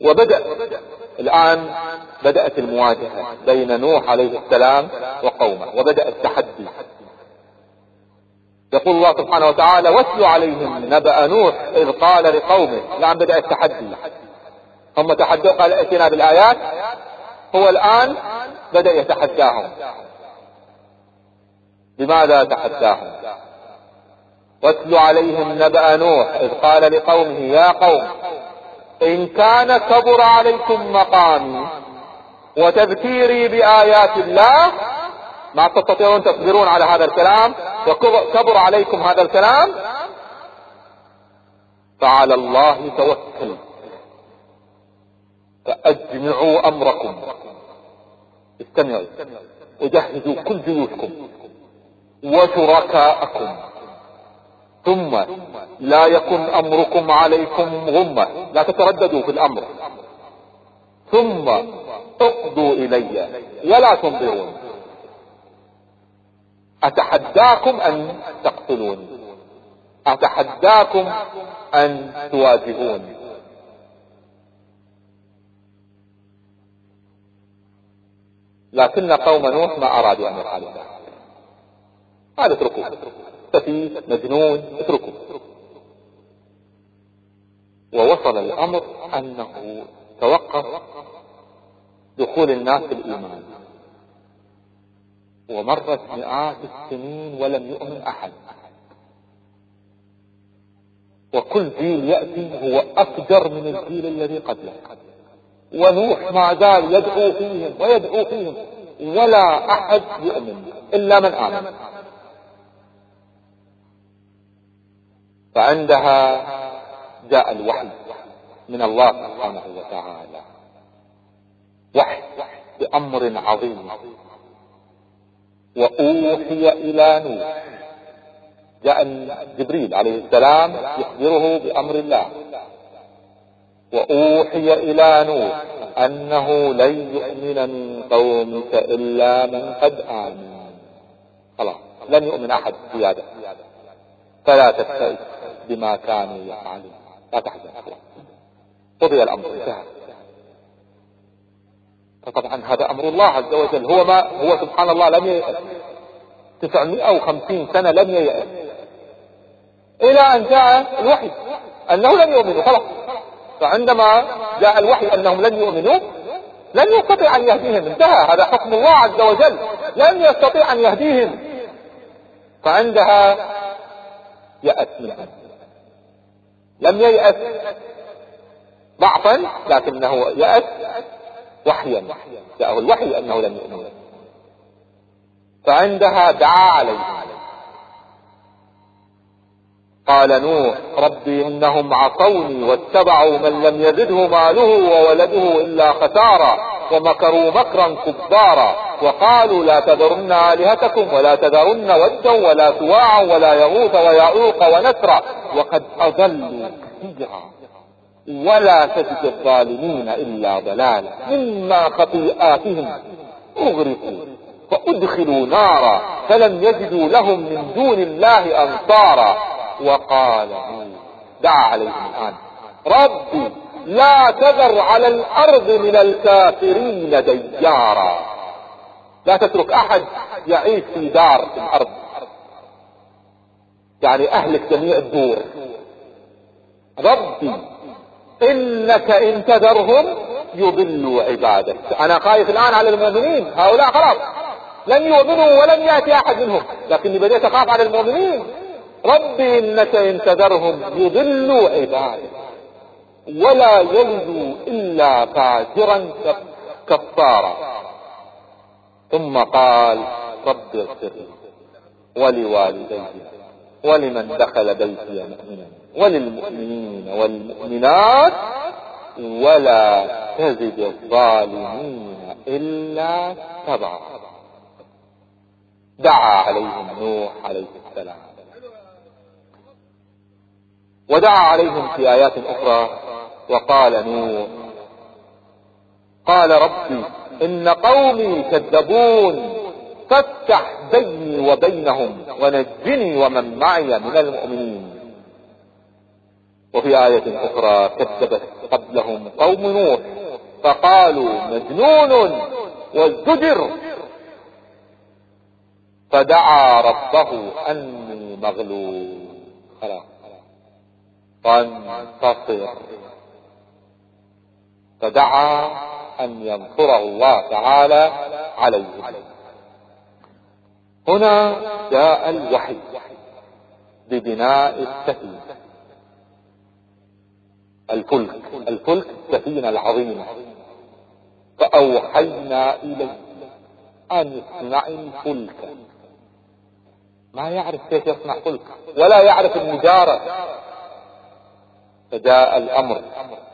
وبدأ الآن بدأت المواجهة بين نوح عليه السلام وقومه، وبدأ التحدي. يقول الله سبحانه وتعالى: واتل عليهم نبأ نوح إذ قال لقومه. الآن بدأ التحدي، هم تحدوا قال ائتنا بالآيات، هو الآن بدأ يتحداهم. لماذا تحداهم؟ واتل عليهم نبأ نوح إذ قال لقومه يا قوم إن كان كبر عليكم مقامي وتذكيري بآيات الله، ما تستطيعون تصبرون على هذا الكلام وكبر عليكم هذا الكلام، فعلى الله توكل فأجمعوا أمركم، استمعوا وجهزوا كل جيوشكم وشركاءكم، ثم لا يكن أمركم عليكم غمة، لا تترددوا في الأمر، ثم اقضوا إلي ولا تنظرون، أتحداكم أن تقتلوني، أتحداكم أن تواجهوني. لكن قوم نوح ما أرادوا أن يفعلوا ذلك، قال اتركوا، سفيه مجنون اتركوا. ووصل الأمر أنه توقف دخول الناس في الإيمان، ومرت مئات السنين ولم يؤمن أحد، وكل جيل يأتي هو أفجر من الجيل الذي قبله، ونوح ما زال يدعو فيهم ويدعو فيهم ولا أحد يؤمن إلا من آمن. فعندها جاء الوحي من الله سبحانه وتعالى، وحي بأمر عظيم، وأوحي إلى نوح، جاء جبريل عليه السلام يخبره بأمر الله، وأوحي إلى نوح أنه لن يؤمن من قومك إلا من قد آمن، خلاص لن يؤمن أحد زيادة، فلا تستئس بما كانوا يفعلون، لا تحزن، قضي الأمر انتهى. فطبعا هذا أمر الله عز وجل، هو ما هو سبحان الله لم ييأس، تسعمائة وخمسين سنة لم ييأس، إلى أن جاء الوحي أنه لن يؤمنوا، خلاص. فعندما جاء الوحي أنهم لن يؤمنوا لن يستطيع أن يهديهم، انتهى، هذا حكم الله عز وجل، لن يستطيع أن يهديهم. فعندها يأس منهم، لم ييأس ضعفا لكنه يأس وحيا، جاءه الوحي أنه لن يؤمن. فعندها دعا عليهم، قال نوح ربي إنهم عصوني واتبعوا من لم يزده ماله وولده إلا خسارا ومكروا مكرا كبارا وقالوا لا تذرن آلهتكم ولا تذرن ودا ولا سواعا ولا يغوث ويعوق ونسرا وقد أضلوا كثيرا ولا تجد الظالمين إلا ضلالا مما خطيئاتهم أغرقوا فأدخلوا نارا فلم يجدوا لهم من دون الله أنصارا. وقال دعا عليهم الآن ربي لا تذر على الأرض من الكافرين ديارا، لا تترك أحد يعيش في دار في الأرض، يعني أهلك جميع الدور. ربي إنك إن تذرهم يضلوا عبادك. أنا خايف الآن على المؤمنين، هؤلاء خلاص لن يؤمنوا ولن يأتي أحد منهم، لكني بديت أخاف على المؤمنين. ربي إنك إن تذرهم يضلوا عبادك ولا يلدوا إلا فاجرا كفارا. ثم قال رب اغفر لي ولوالدي ولمن دخل بيتي مؤمنا وللمؤمنين والمؤمنات ولا تزد الظالمين إلا تبعا. دعا عليهم نوح عليه السلام، ودعا عليهم في آيات أخرى وقال نوح قال ربي إن قومي كذبون فافتح بيني وبينهم ونجني ومن معي من المؤمنين. وفي آية أخرى كذبت قبلهم قوم نوح فقالوا مجنون وازدجر فدعا ربه أني مغلوب خلاص فانتصر، فدعا أن ينصره الله تعالى عليه. هنا جاء الوحي ببناء السفينة الفلك الفلك السفينة العظيمة. فأوحينا إليه أن يصنع الفلك. ما يعرف كيف يصنع فلك ولا يعرف النجارة، فجاء الأمر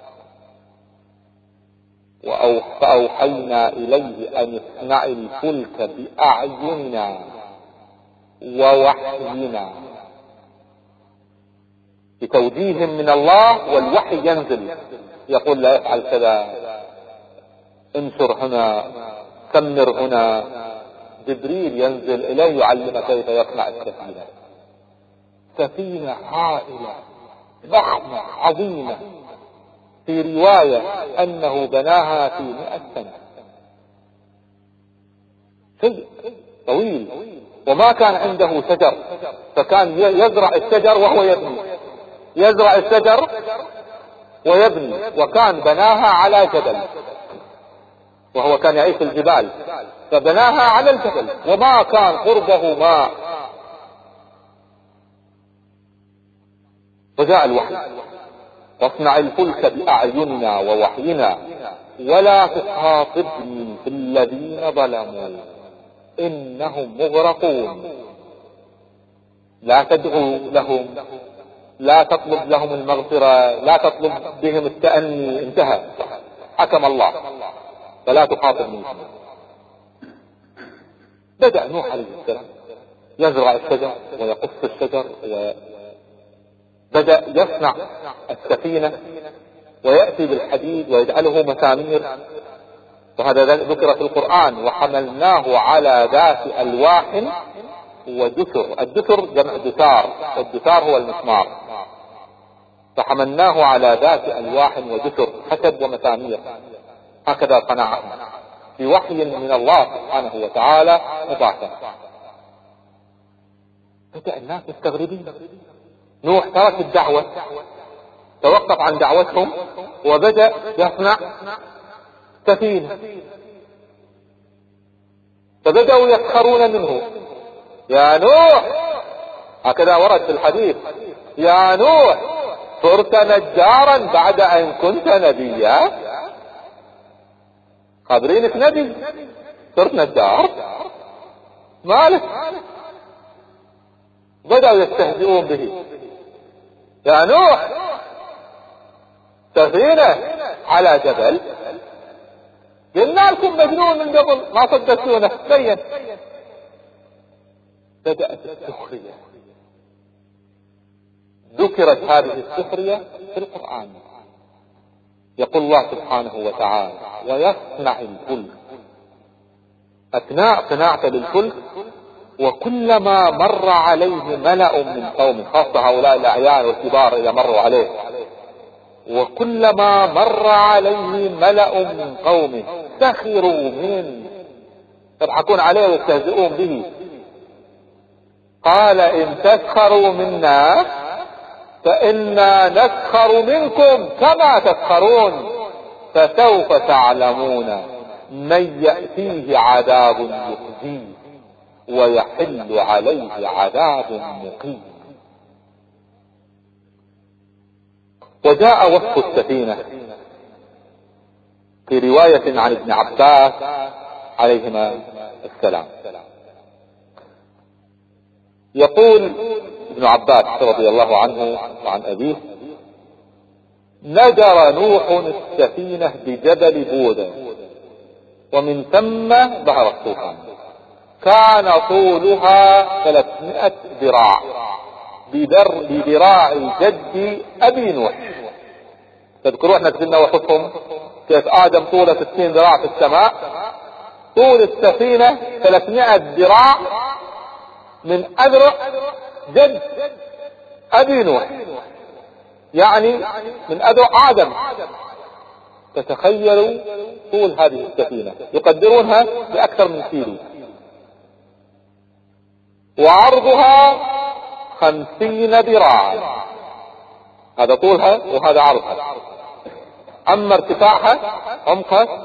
فأوحينا إليه أن يصنع الفلك بأعيننا ووحينا، بتوجيه من الله، والوحي ينزل يقول لا يفعل كذا، انشر هنا، كمر هنا. جبريل ينزل إليه يعلم كيف يصنع السفينة. سفينة هائلة ضخمة عظيمة، في رواية أنه بناها في مئة سنة، شيء طويل. وما كان عنده شجر، فكان يزرع الشجر وهو يبني، يزرع الشجر ويبني. وكان بناها على جبل، وهو كان يعيش في الجبال، فبناها على الجبل وما كان قربه ماء. وجاء الوحي واصنع الفلك بأعيننا ووحينا ولا تخاطبني في الذين ظلموا إنهم مغرقون. لا تدعو لهم، لا تطلب لهم المغفرة، لا تطلب بهم التأني، انتهى، حكم الله، فلا تخاطبني. بدأ نوح عليه السلام يزرع الشجر ويقص الشجر، وبدأ يصنع السفينة ويأتي بالحديد ويجعله مسامير، وهذا ذكر في القرآن. وحملناه على ذات ألواح ودسر. الدسر جمع دثار، والدثار هو المسمار. فحملناه على ذات ألواح ودسر، خشب ومسامير، هكذا صنعه بوحي من الله سبحانه وتعالى مباشر. بدأ الناس مستغربين. نوح ترك الدعوة، توقف عن دعوتهم وبدأ يصنع سفينة، فبدأوا يسخرون منه. يا نوح، هكذا ورد في الحديث، يا نوح صرت نجارا بعد أن كنت نبيا. خبرينك نبي صرت نجار، مالك؟ بدأوا يستهزئون به. يا نوح سفينة على جبل، قلنا لكم مجنون من قبل ما صدقتونا، بين. بدأت السخرية، ذكرت هذه السخرية في القرآن. يقول الله سبحانه وتعالى ويصنع الفلك. أثناء صناعته للفلك وكلما مر عليه ملأ من قوم، خاصة هؤلاء الأعيان والكبار إذا مروا عليه، وكلما مر عليه ملأ من قومه سخروا منه، يضحكون عليه ويستهزئون به. قال إن تسخروا منا فإنا نسخر منكم كما تسخرون، فسوف تعلمون من يأتيه عذاب يخزيه ويحل عليه عذاب مقيم. وجاء وصف السفينة في رواية عن ابن عباس عليهما السلام. يقول ابن عباس رضي الله عنه وعن أبيه: نجر نوح السفينة بجبل بوذا ومن ثم ظهر الطوفان. كان طولها ثلاثمائة ذراع بذراع جد أبي نوح. تذكروا احنا كنا وصفهم كيف آدم طوله ستين ذراع في السماء، طول السفينة ثلاثمائة ذراع من أذرع جد أبي نوح، يعني من أذرع آدم تتخيلوا طول هذه السفينة، يقدرونها بأكثر من كيلو، وعرضها خمسين ذراعا، هذا طولها وهذا عرضها. أما ارتفاعها عمقها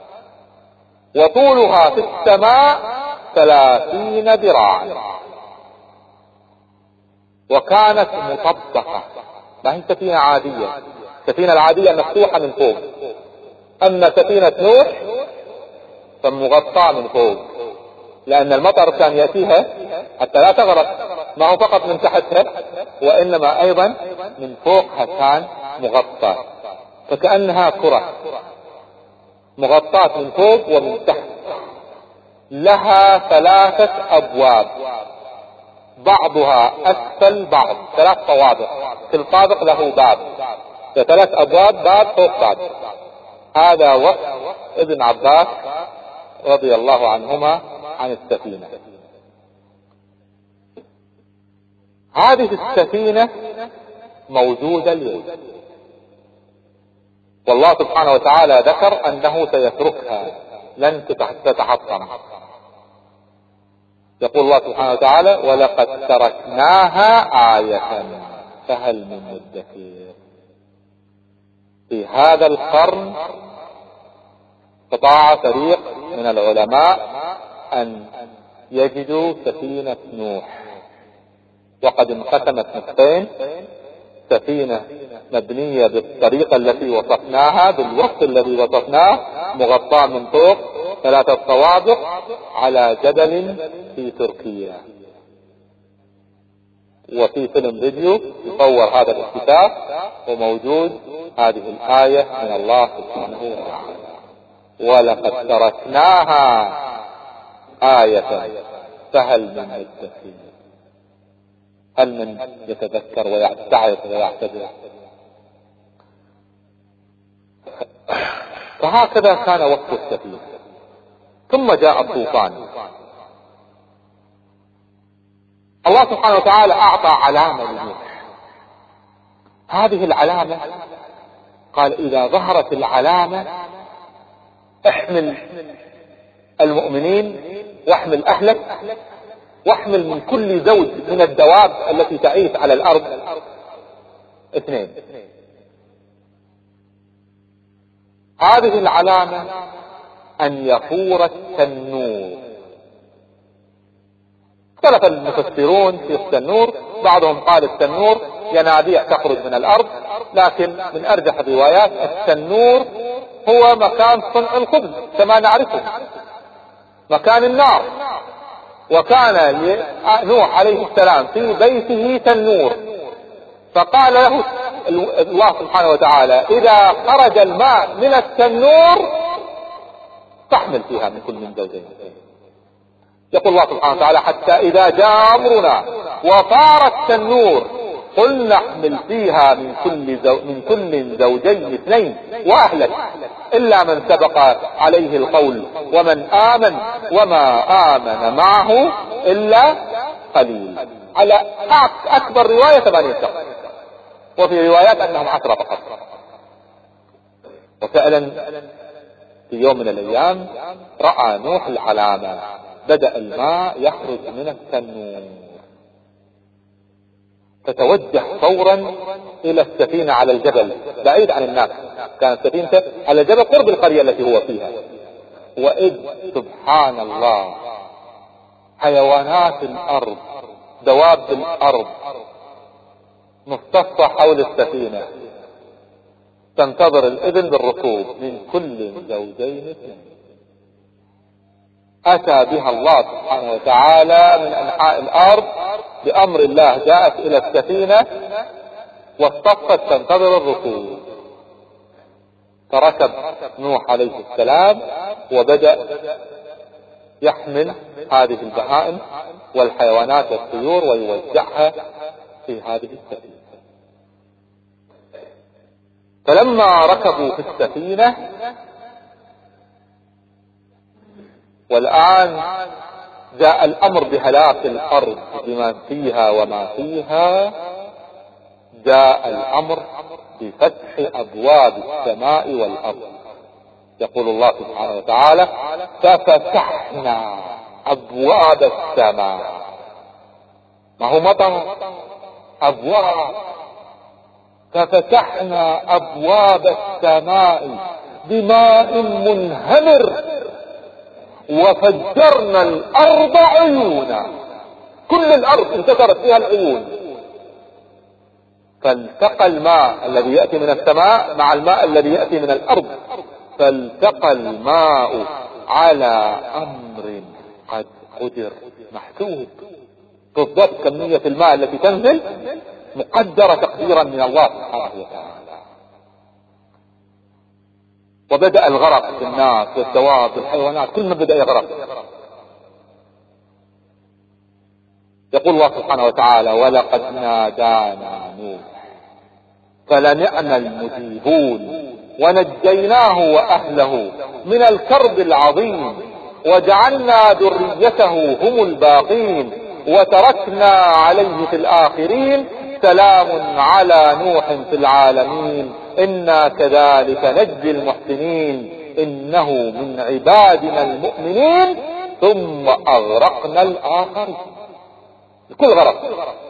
وطولها في السماء ثلاثين ذراعا، وكانت مطبقة، ما هي سفينة عادية. السفينة العادية مفتوحة من فوق، أما سفينة نوح فمغطاة من فوق، لأن المطر كان يأتيها حتى لا تغرق، ما هو فقط من تحتها وإنما أيضا من فوقها كان مغطاة، فكأنها كرة مغطاة من فوق ومن تحت. لها ثلاثة أبواب، بعضها أسفل بعض، ثلاث طوابق، كل طابق له باب، ثلاث أبواب، باب فوق باب. هذا وصف ابن عباس رضي الله عنهما عن السفينة. هذه السفينة موجودة اليوم، والله سبحانه وتعالى ذكر أنه سيتركها لن تتحطم. يقول الله سبحانه وتعالى: ولقد تركناها آية فهل من مدكر. في هذا القرن استطاع فريق من العلماء أن يجدوا سفينة نوح، وقد انقسمت نصفين: سفينة مبنية بالطريقة التي وصفناها، بالوصف الذي وصفناه، مغطاة من فوق ثلاثة طوابق على جبل في تركيا. وفي فيلم فيديو يصور هذا الاكتشاف، وموجود هذه الآية من الله سبحانه وتعالى: ولقد تركناها آية فهل من مدكر. هل من يتذكر ويعتعظ ويعتبر؟ فهكذا كان وقت السفينة. ثم جاء الطوفان. الله سبحانه وتعالى أعطى علامة لنوح. هذه العلامة قال: إذا ظهرت العلامة احمل المؤمنين واحمل أهلك واحمل من كل زوج من الدواب التي تعيش على الأرض اثنين. هذه العلامة أن يفور التنور. اختلف المفسرون في التنور، بعضهم قال التنور ينابيع تخرج من الأرض، لكن من أرجح الروايات التنور هو مكان صنع الخبز كما نعرفه، مكان النار. وكان نوح عليه السلام في بيته تنور، فقال له الله سبحانه وتعالى: إذا خرج الماء من التنور تحمل فيها من كل من زوجين. يقول الله سبحانه وتعالى: حتى إذا جاء أمرنا وفار التنور قل نحمل فيها من كل زو من كل زوجين اثنين وأهلك إلا من سبق عليه القول ومن آمن وما آمن معه إلا قليل. على أكبر رواية ثمانية شخص، وفي روايات أنهم عشرة فقط. وفعلا في يوم من الأيام رأى نوح العلامة، بدأ الماء يخرج من التنور، فتوجه فورا إلى السفينة على الجبل بعيد عن الناس. كانت سفينته على الجبل قرب القرية التي هو فيها. وإذ سبحان الله حيوانات الأرض، دواب الأرض مصطفى حول السفينة تنتظر الإذن بالركوب من كل زوجين اثنين. أتى بها الله سبحانه وتعالى من أنحاء الأرض بأمر الله، جاءت إلى السفينة واصطفت تنتظر الركوب. فركب نوح عليه السلام وبدأ يحمل هذه البهائم والحيوانات والطيور ويوزعها في هذه السفينة. فلما ركبوا في السفينة، والآن جاء الأمر بهلاك الأرض بما فيها وما فيها، جاء الأمر بفتح أبواب السماء والأرض يقول الله سبحانه وتعالى ففتحنا أبواب السماء، ما هو مطر، أبواب، ففتحنا أبواب السماء بماء منهمر وفجرنا الأرض عيونا، كل الأرض انتثرت فيها العيون، فالتقى الماء الذي يأتي من السماء مع الماء الذي يأتي من الأرض، فالتقى الماء على أمر قد قدر، محسوب بالضبط. كمية الماء التي تنزل مقدرة تقديرا من الله سبحانه وتعالى. وبدأ الغرق في الناس والدواب والحيوانات، كل ما بدأ يغرق. يقول الله سبحانه وتعالى ولقد نادانا نوح فلنعم المجيبون ونجيناه وأهله من الكرب العظيم وجعلنا ذريته هم الباقين وتركنا عليه في الآخرين سلام على نوح في العالمين إنا كذلك نجزي المحسنين إنه من عبادنا المؤمنين ثم أغرقنا الآخرين. كل غرق.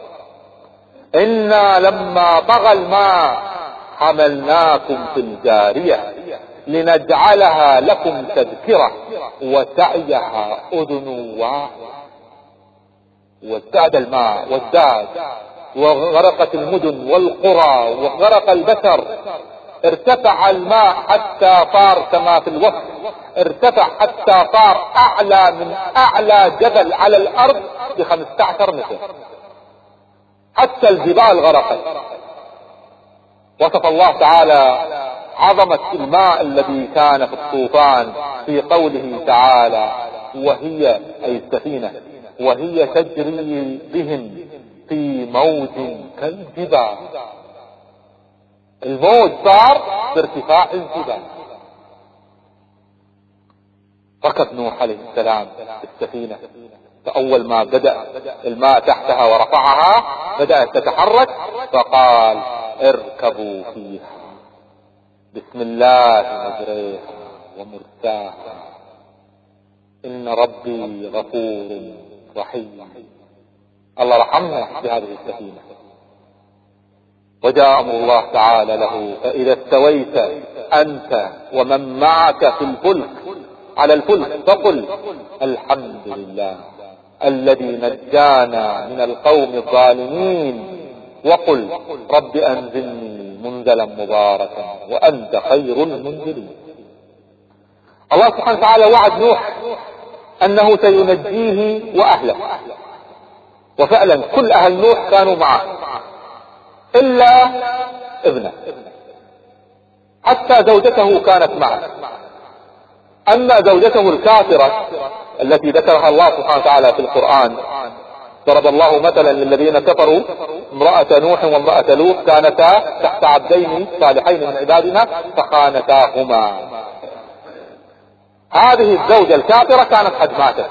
إنا لما طغى الماء حملناكم في الجارية لنجعلها لكم تذكرة وتعيها أذن واعية. وازداد الماء وازداد، وغرقت المدن والقرى وغرق البشر. ارتفع الماء حتى طار كما في الوصف، ارتفع حتى طار اعلى من اعلى جبل على الارض بخمسة عشر متر، حتى الجبال غرقت. وصف الله تعالى عظمة الماء الذي كان في الطوفان في قوله تعالى وهي اي السفينة وهي تجري بهم في موج كالجبال. الموج صار بارتفاع الجبال. ركب نوح عليه السلام السفينة، فأول ما بدأ الماء تحتها ورفعها بدأت تتحرك، فقال اركبوا فيها بسم الله مجريها ومرساها إن ربي غفور رحيم. الله رحمنا بهذه السفينة. وجاء أمر الله تعالى له فإذا استويت أنت ومن معك في الفلك على الفلك فقل الحمد لله الذي نجانا من القوم الظالمين وقل رب أنزلني منزلا مباركا وأنت خير المنزلين. الله سبحانه وتعالى وعد نوح أنه سينجيه وأهله، وفعلا كل أهل نوح كانوا معه إلا ابنه، حتى زوجته كانت معه. أما زوجته الكافرة التي ذكرها الله سبحانه وتعالى في القرآن، ضرب الله مثلا للذين كفروا امرأة نوح وامرأة لوط كانتا تحت عبدين صالحين من عبادنا فخانتاهما. هذه الزوجة الكافرة كانت قد ماتت،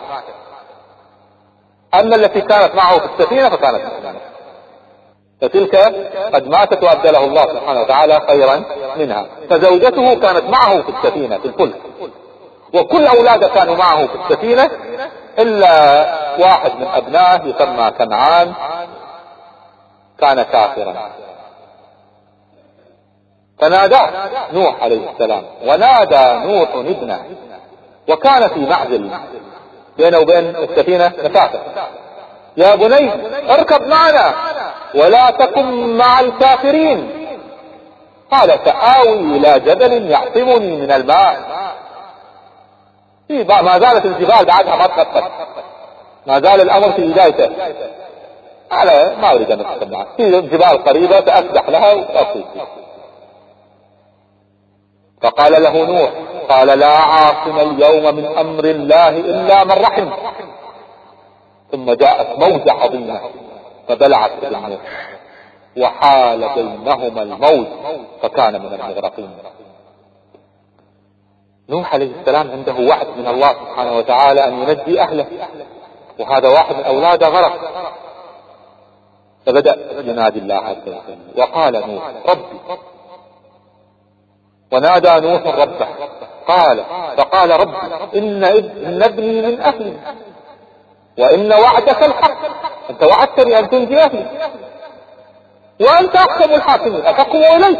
أما التي كانت معه في السفينة فكانت مؤمنة، فتلك قد ماتت وأبدله الله سبحانه وتعالى خيرا منها. فزوجته كانت معه في السفينة في الفلك، وكل أولاده كانوا معه في السفينة إلا واحد من أبنائه يسمى كنعان كان كافرا. فناداه نوح عليه السلام، ونادى نوح ابنه وكان في معزل بينه وبين السفينة مسافة، يا بني اركب معنا ولا تكن مع الكافرين. قال سآوي إلى جبل يعصمني من الماء. ما زالت الجبال بعدها ما تخطت، ما زال الأمر في بدايته. على ما أريد أن أتكلم معه في جبال قريبة سأسبح لها وأصيب. فقال له نوح قال لا عاصم اليوم من أمر الله إلا من رحم. ثم جاءت موجة عظيمة فبلعت النوح وحال بينهما الموج فكان من المغرقين. نوح عليه السلام عنده وعد من الله سبحانه وتعالى أن ينجي أهله، وهذا واحد من أولاده غرق. فبدأ ينادي الله عز وجل وقال نوح ربي، ونادى نوح ربه قال فقال رب إن, إن ابني من أهلي وإن وعدك الحق، أنت وعدتني أن تنجي أهلي وأنت أحكم الحاكمين أتحكم إليه.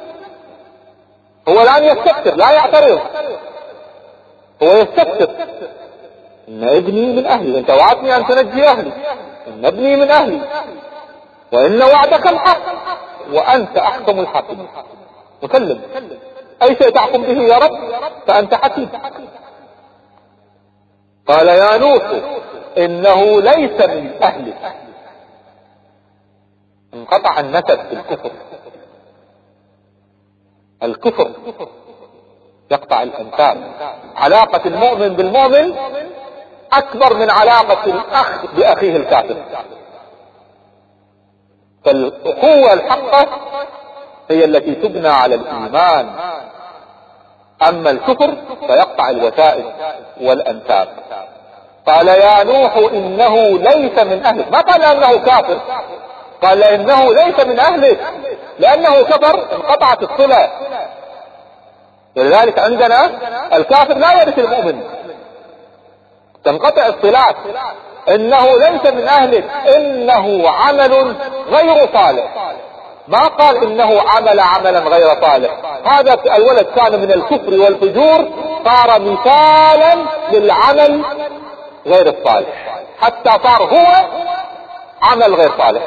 هو الآن يستكثر لا يعترض، هو يستكثر. إن ابني من أهلي، أنت وعدتني أن تنجي أهلي، إن ابني من أهلي وإن وعدك الحق وأنت أحكم الحاكمين. مسلم، أي شيء تحكم به يا رب فأنت حكيم. قال يا نوح إنه ليس من أهلك. انقطع النسب في الكفر. الكفر يقطع الأنساب. علاقة المؤمن بالمؤمن أكبر من علاقة الأخ بأخيه الكافر. فالأخوة الحقة هي التي تبنى على الإيمان، أما الكفر فيقطع الوسائل والأنساب. قال يا نوح إنه ليس من أهلك، ما قال أنه كافر، قال إنه ليس من أهلك، لأنه كفر انقطعت الصلة. ولذلك عندنا الكافر لا يرث المؤمن، تنقطع الصلات. إنه ليس من أهلك إنه عمل غير صالح، ما قال إنه عمل عملا غير صالح. هذا الولد كان من الكفر والفجور، صار مثالا للعمل غير الصالح، حتى صار هو عمل غير صالح.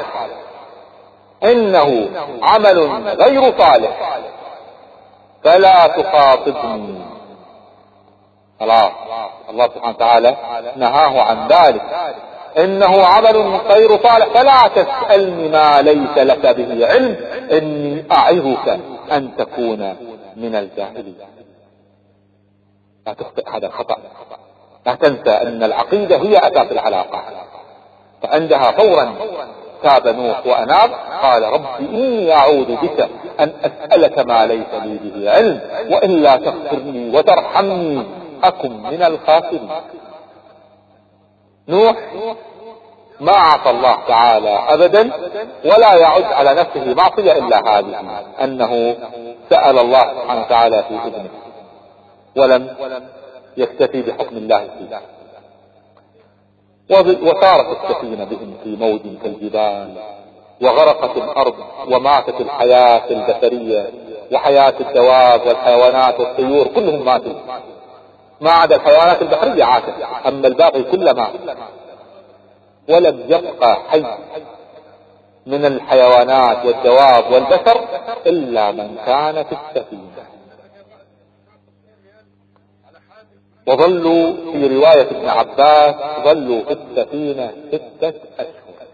إنه عمل غير صالح فلا تخاطبني. خلاص الله سبحانه وتعالى نهاه عن ذلك. إنه عمل غير صالح فلا تسألني ما ليس لك به علم إني أعظك أن تكون من الجاهلين. لا تخطئ هذا الخطأ. لا تنسى أن العقيدة هي أساس العلاقة. فعندها فورا تاب نوح وأناب، قال رب إني أعوذ بك أن أسألك ما ليس لي به علم وإلا تغفرني وترحمني أكن من الخاسرين. نوح ما عصى الله تعالى أبدا ولا يعد على نفسه معصية إلا هذه، أنه سأل الله سبحانه وتعالى في إذنه ولم يكتفي بحكم الله فيه. وصارت السفينة بهم في موج كالجبال، وغرقت الأرض وماتت الحياة البشرية وحياة الدواب والحيوانات والطيور، كلهم ماتوا ما عدا الحيوانات البحرية عاشت، أما الباقي كله مات. ولم يبقى حي من الحيوانات والدواب والبشر إلا من كان في السفينة. وظلوا في رواية ابن عباس ظلوا في السفينة ستة أشهر.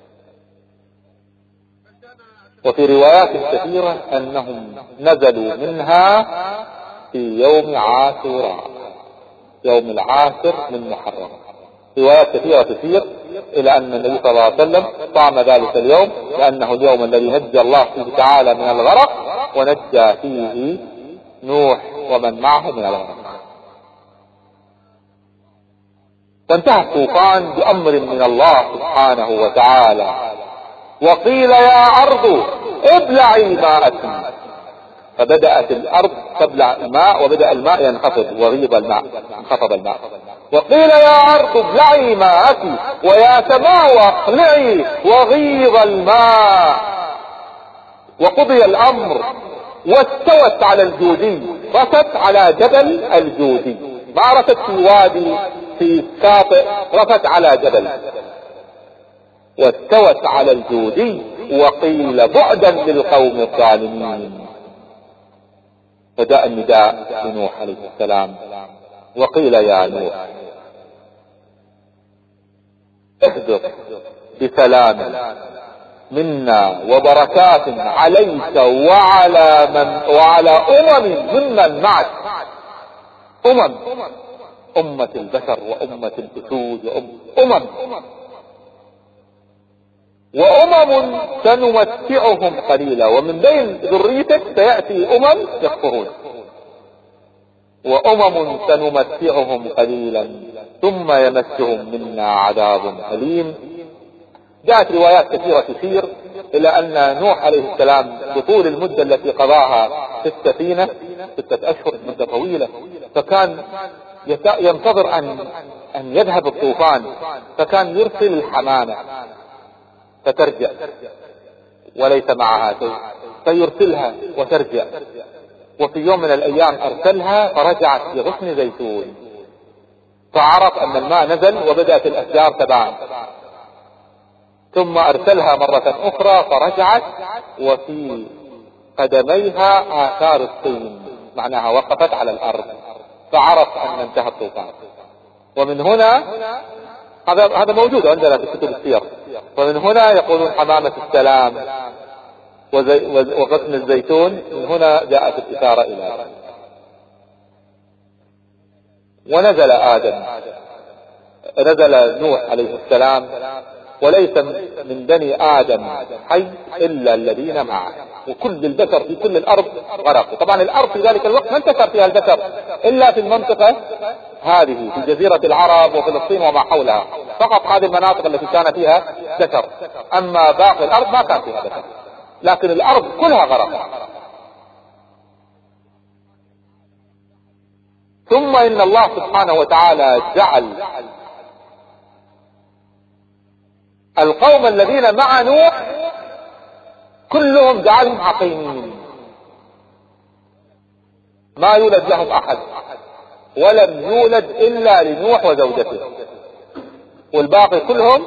وفي روايات كثيرة أنهم نزلوا منها في يوم عاشوراء، يوم العاشر من محرم. روايات كثيرة تسير إلى أن النبي صلى الله عليه وسلم صام ذلك اليوم لأنه اليوم الذي نجى الله فيه تعالى من الغرق ونجى فيه نوح ومن معه من الغرق. وانتهى الطوفان بأمر من الله سبحانه وتعالى. وقيل يا أرض ابلعي ماءك، فبدأت الأرض تبلع الماء وبدأ الماء ينخفض وغيض الماء، انخفض الماء. وقيل يا أرض ابلعي ماءك ويا سماء اقلعي وغيض الماء. وقضي الأمر واستوت على الجودي، رست على جبل الجودي، ما رست في وادي في شاطئ، رست على جبل واستوت على الجودي. وقيل بعدا للقوم الظالمين. فجاء النداء لنوح عليه السلام وقيل يا نوح اهبط بسلام منا وبركات عليك وعلى من وعلى أمم ممن معك. أمم، أمة البشر وأمة الأسود وأمم وأمم سنمتعهم قليلا، ومن بين ذريتك سيأتي أمم يكفرون، وأمم سنمتعهم قليلا ثم يمسهم منا عذاب أليم. جاءت روايات كثيرة تشير إلى أن نوح عليه السلام بطول المدة التي قضاها في السفينة ستة أشهر، مدة طويلة، فكان ينتظر أن أن يذهب الطوفان، فكان يرسل الحمامة فترجع وليس معها شيء، فيرسلها وترجع. وفي يوم من الأيام أرسلها فرجعت بغصن زيتون، فعرف أن الماء نزل وبدأت الأشجار تبان. ثم أرسلها مرة أخرى فرجعت وفي قدميها آثار الطين، معناها وقفت على الأرض، فعرف أن انتهى الطوفان. ومن هنا هذا هذا موجود عندنا في كتب السير. ومن هنا يقولون حمامة السلام وغصن الزيتون، من هنا جاءت الإشارة إلى هذا. ونزل آدم، نزل نوح عليه السلام، وليس من بني آدم حي إلا الذين معه، وكل البشر في كل الأرض غرقوا. طبعا الأرض في ذلك الوقت ما انتشر فيها البشر إلا في المنطقة هذه، في جزيرة العرب وفلسطين وما حولها، فقط هذه المناطق التي كان فيها بشر، أما باقي الأرض ما كان فيها بشر، لكن الأرض كلها غرقت. ثم إن الله سبحانه وتعالى جعل القوم الذين مع نوح كلهم جعلهم عقيمين، ما يولد لهم أحد، ولم يولد إلا لنوح وزوجته، والباقي كلهم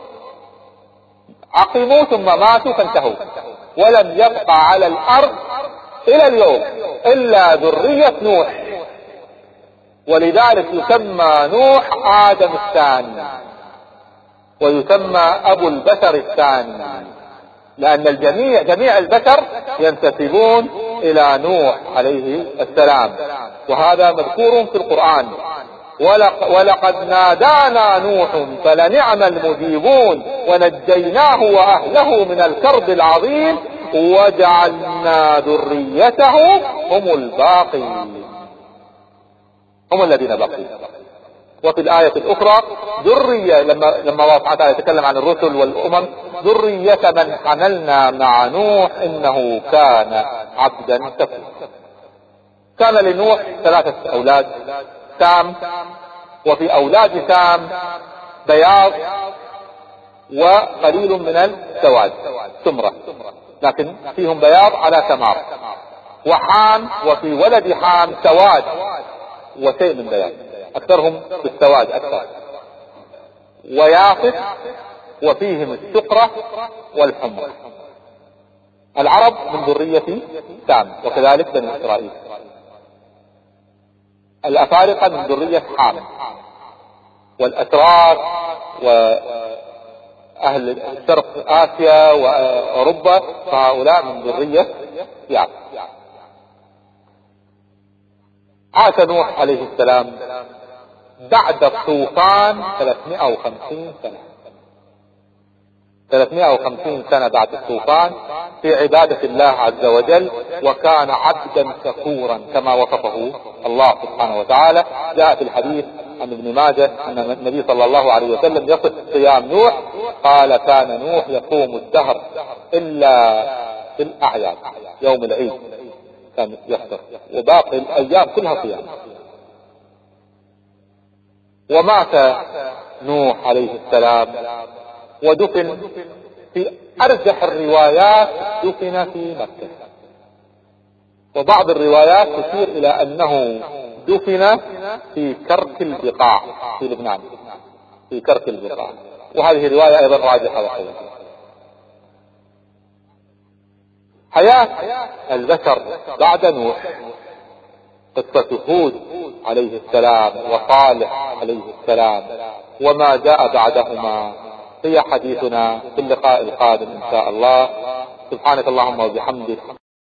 عقموا ثم ماتوا فانتهوا، ولم يبقى على الأرض إلى اليوم إلا ذرية نوح. ولذلك يسمى نوح آدم الثاني، ويسمى أبو البشر الثاني، لأن الجميع جميع البشر ينتسبون إلى نوح عليه السلام، وهذا مذكور في القرآن. ولقد نادانا نوح فلنعم المجيبون ونجيناه وأهله من الكرب العظيم وجعلنا ذريته هم الباقين، هم الذين بقوا. وفي الآية الأخرى ذرية، لما لما الله سبحانه وتعالى يتكلم عن الرسل والأمم، ذرية من حملنا مع نوح إنه كان عبدا شكورا. كان لنوح ثلاثة أولاد، سام، وفي أولاد سام بياض وقليل من السواد سمرة، لكن فيهم بياض على سمار. وحام، وفي ولد حام سواد وشيء من بياض، أكثرهم بالسواد أكثر. ويافث، وفيهم السقرة والحمرة. العرب من ذرية سام، وكذلك بني إسرائيل. الأفارقة من ذرية حام، والأتراك وأهل شرق آسيا وأوروبا فهؤلاء من ذرية يافث. عاش نوح عليه السلام بعد الطوفان ثلاثمائة وخمسين سنة، ثلاثمائة وخمسين سنة بعد الطوفان في عبادة الله عز وجل، وكان عبدا شكورا كما وصفه الله سبحانه وتعالى. جاء في الحديث عن ابن ماجه أن النبي صلى الله عليه وسلم يصف صيام نوح، قال كان نوح يصوم الدهر إلا في الأعياد، يوم العيد كان يفطر، وباقي الأيام كلها صيام. ومات نوح عليه السلام ودفن في أرجح الروايات، دفن في مكة، وبعض الروايات تشير إلى أنه دفن في كرك البقاع في لبنان، في كرك البقاع، وهذه رواية أيضا راجحة وقوية. حياة البشر بعد نوح، قصة هود عليه السلام وصالح عليه السلام وما جاء بعدهما، هي حديثنا في اللقاء القادم إن شاء الله. سبحانك اللهم وبحمدك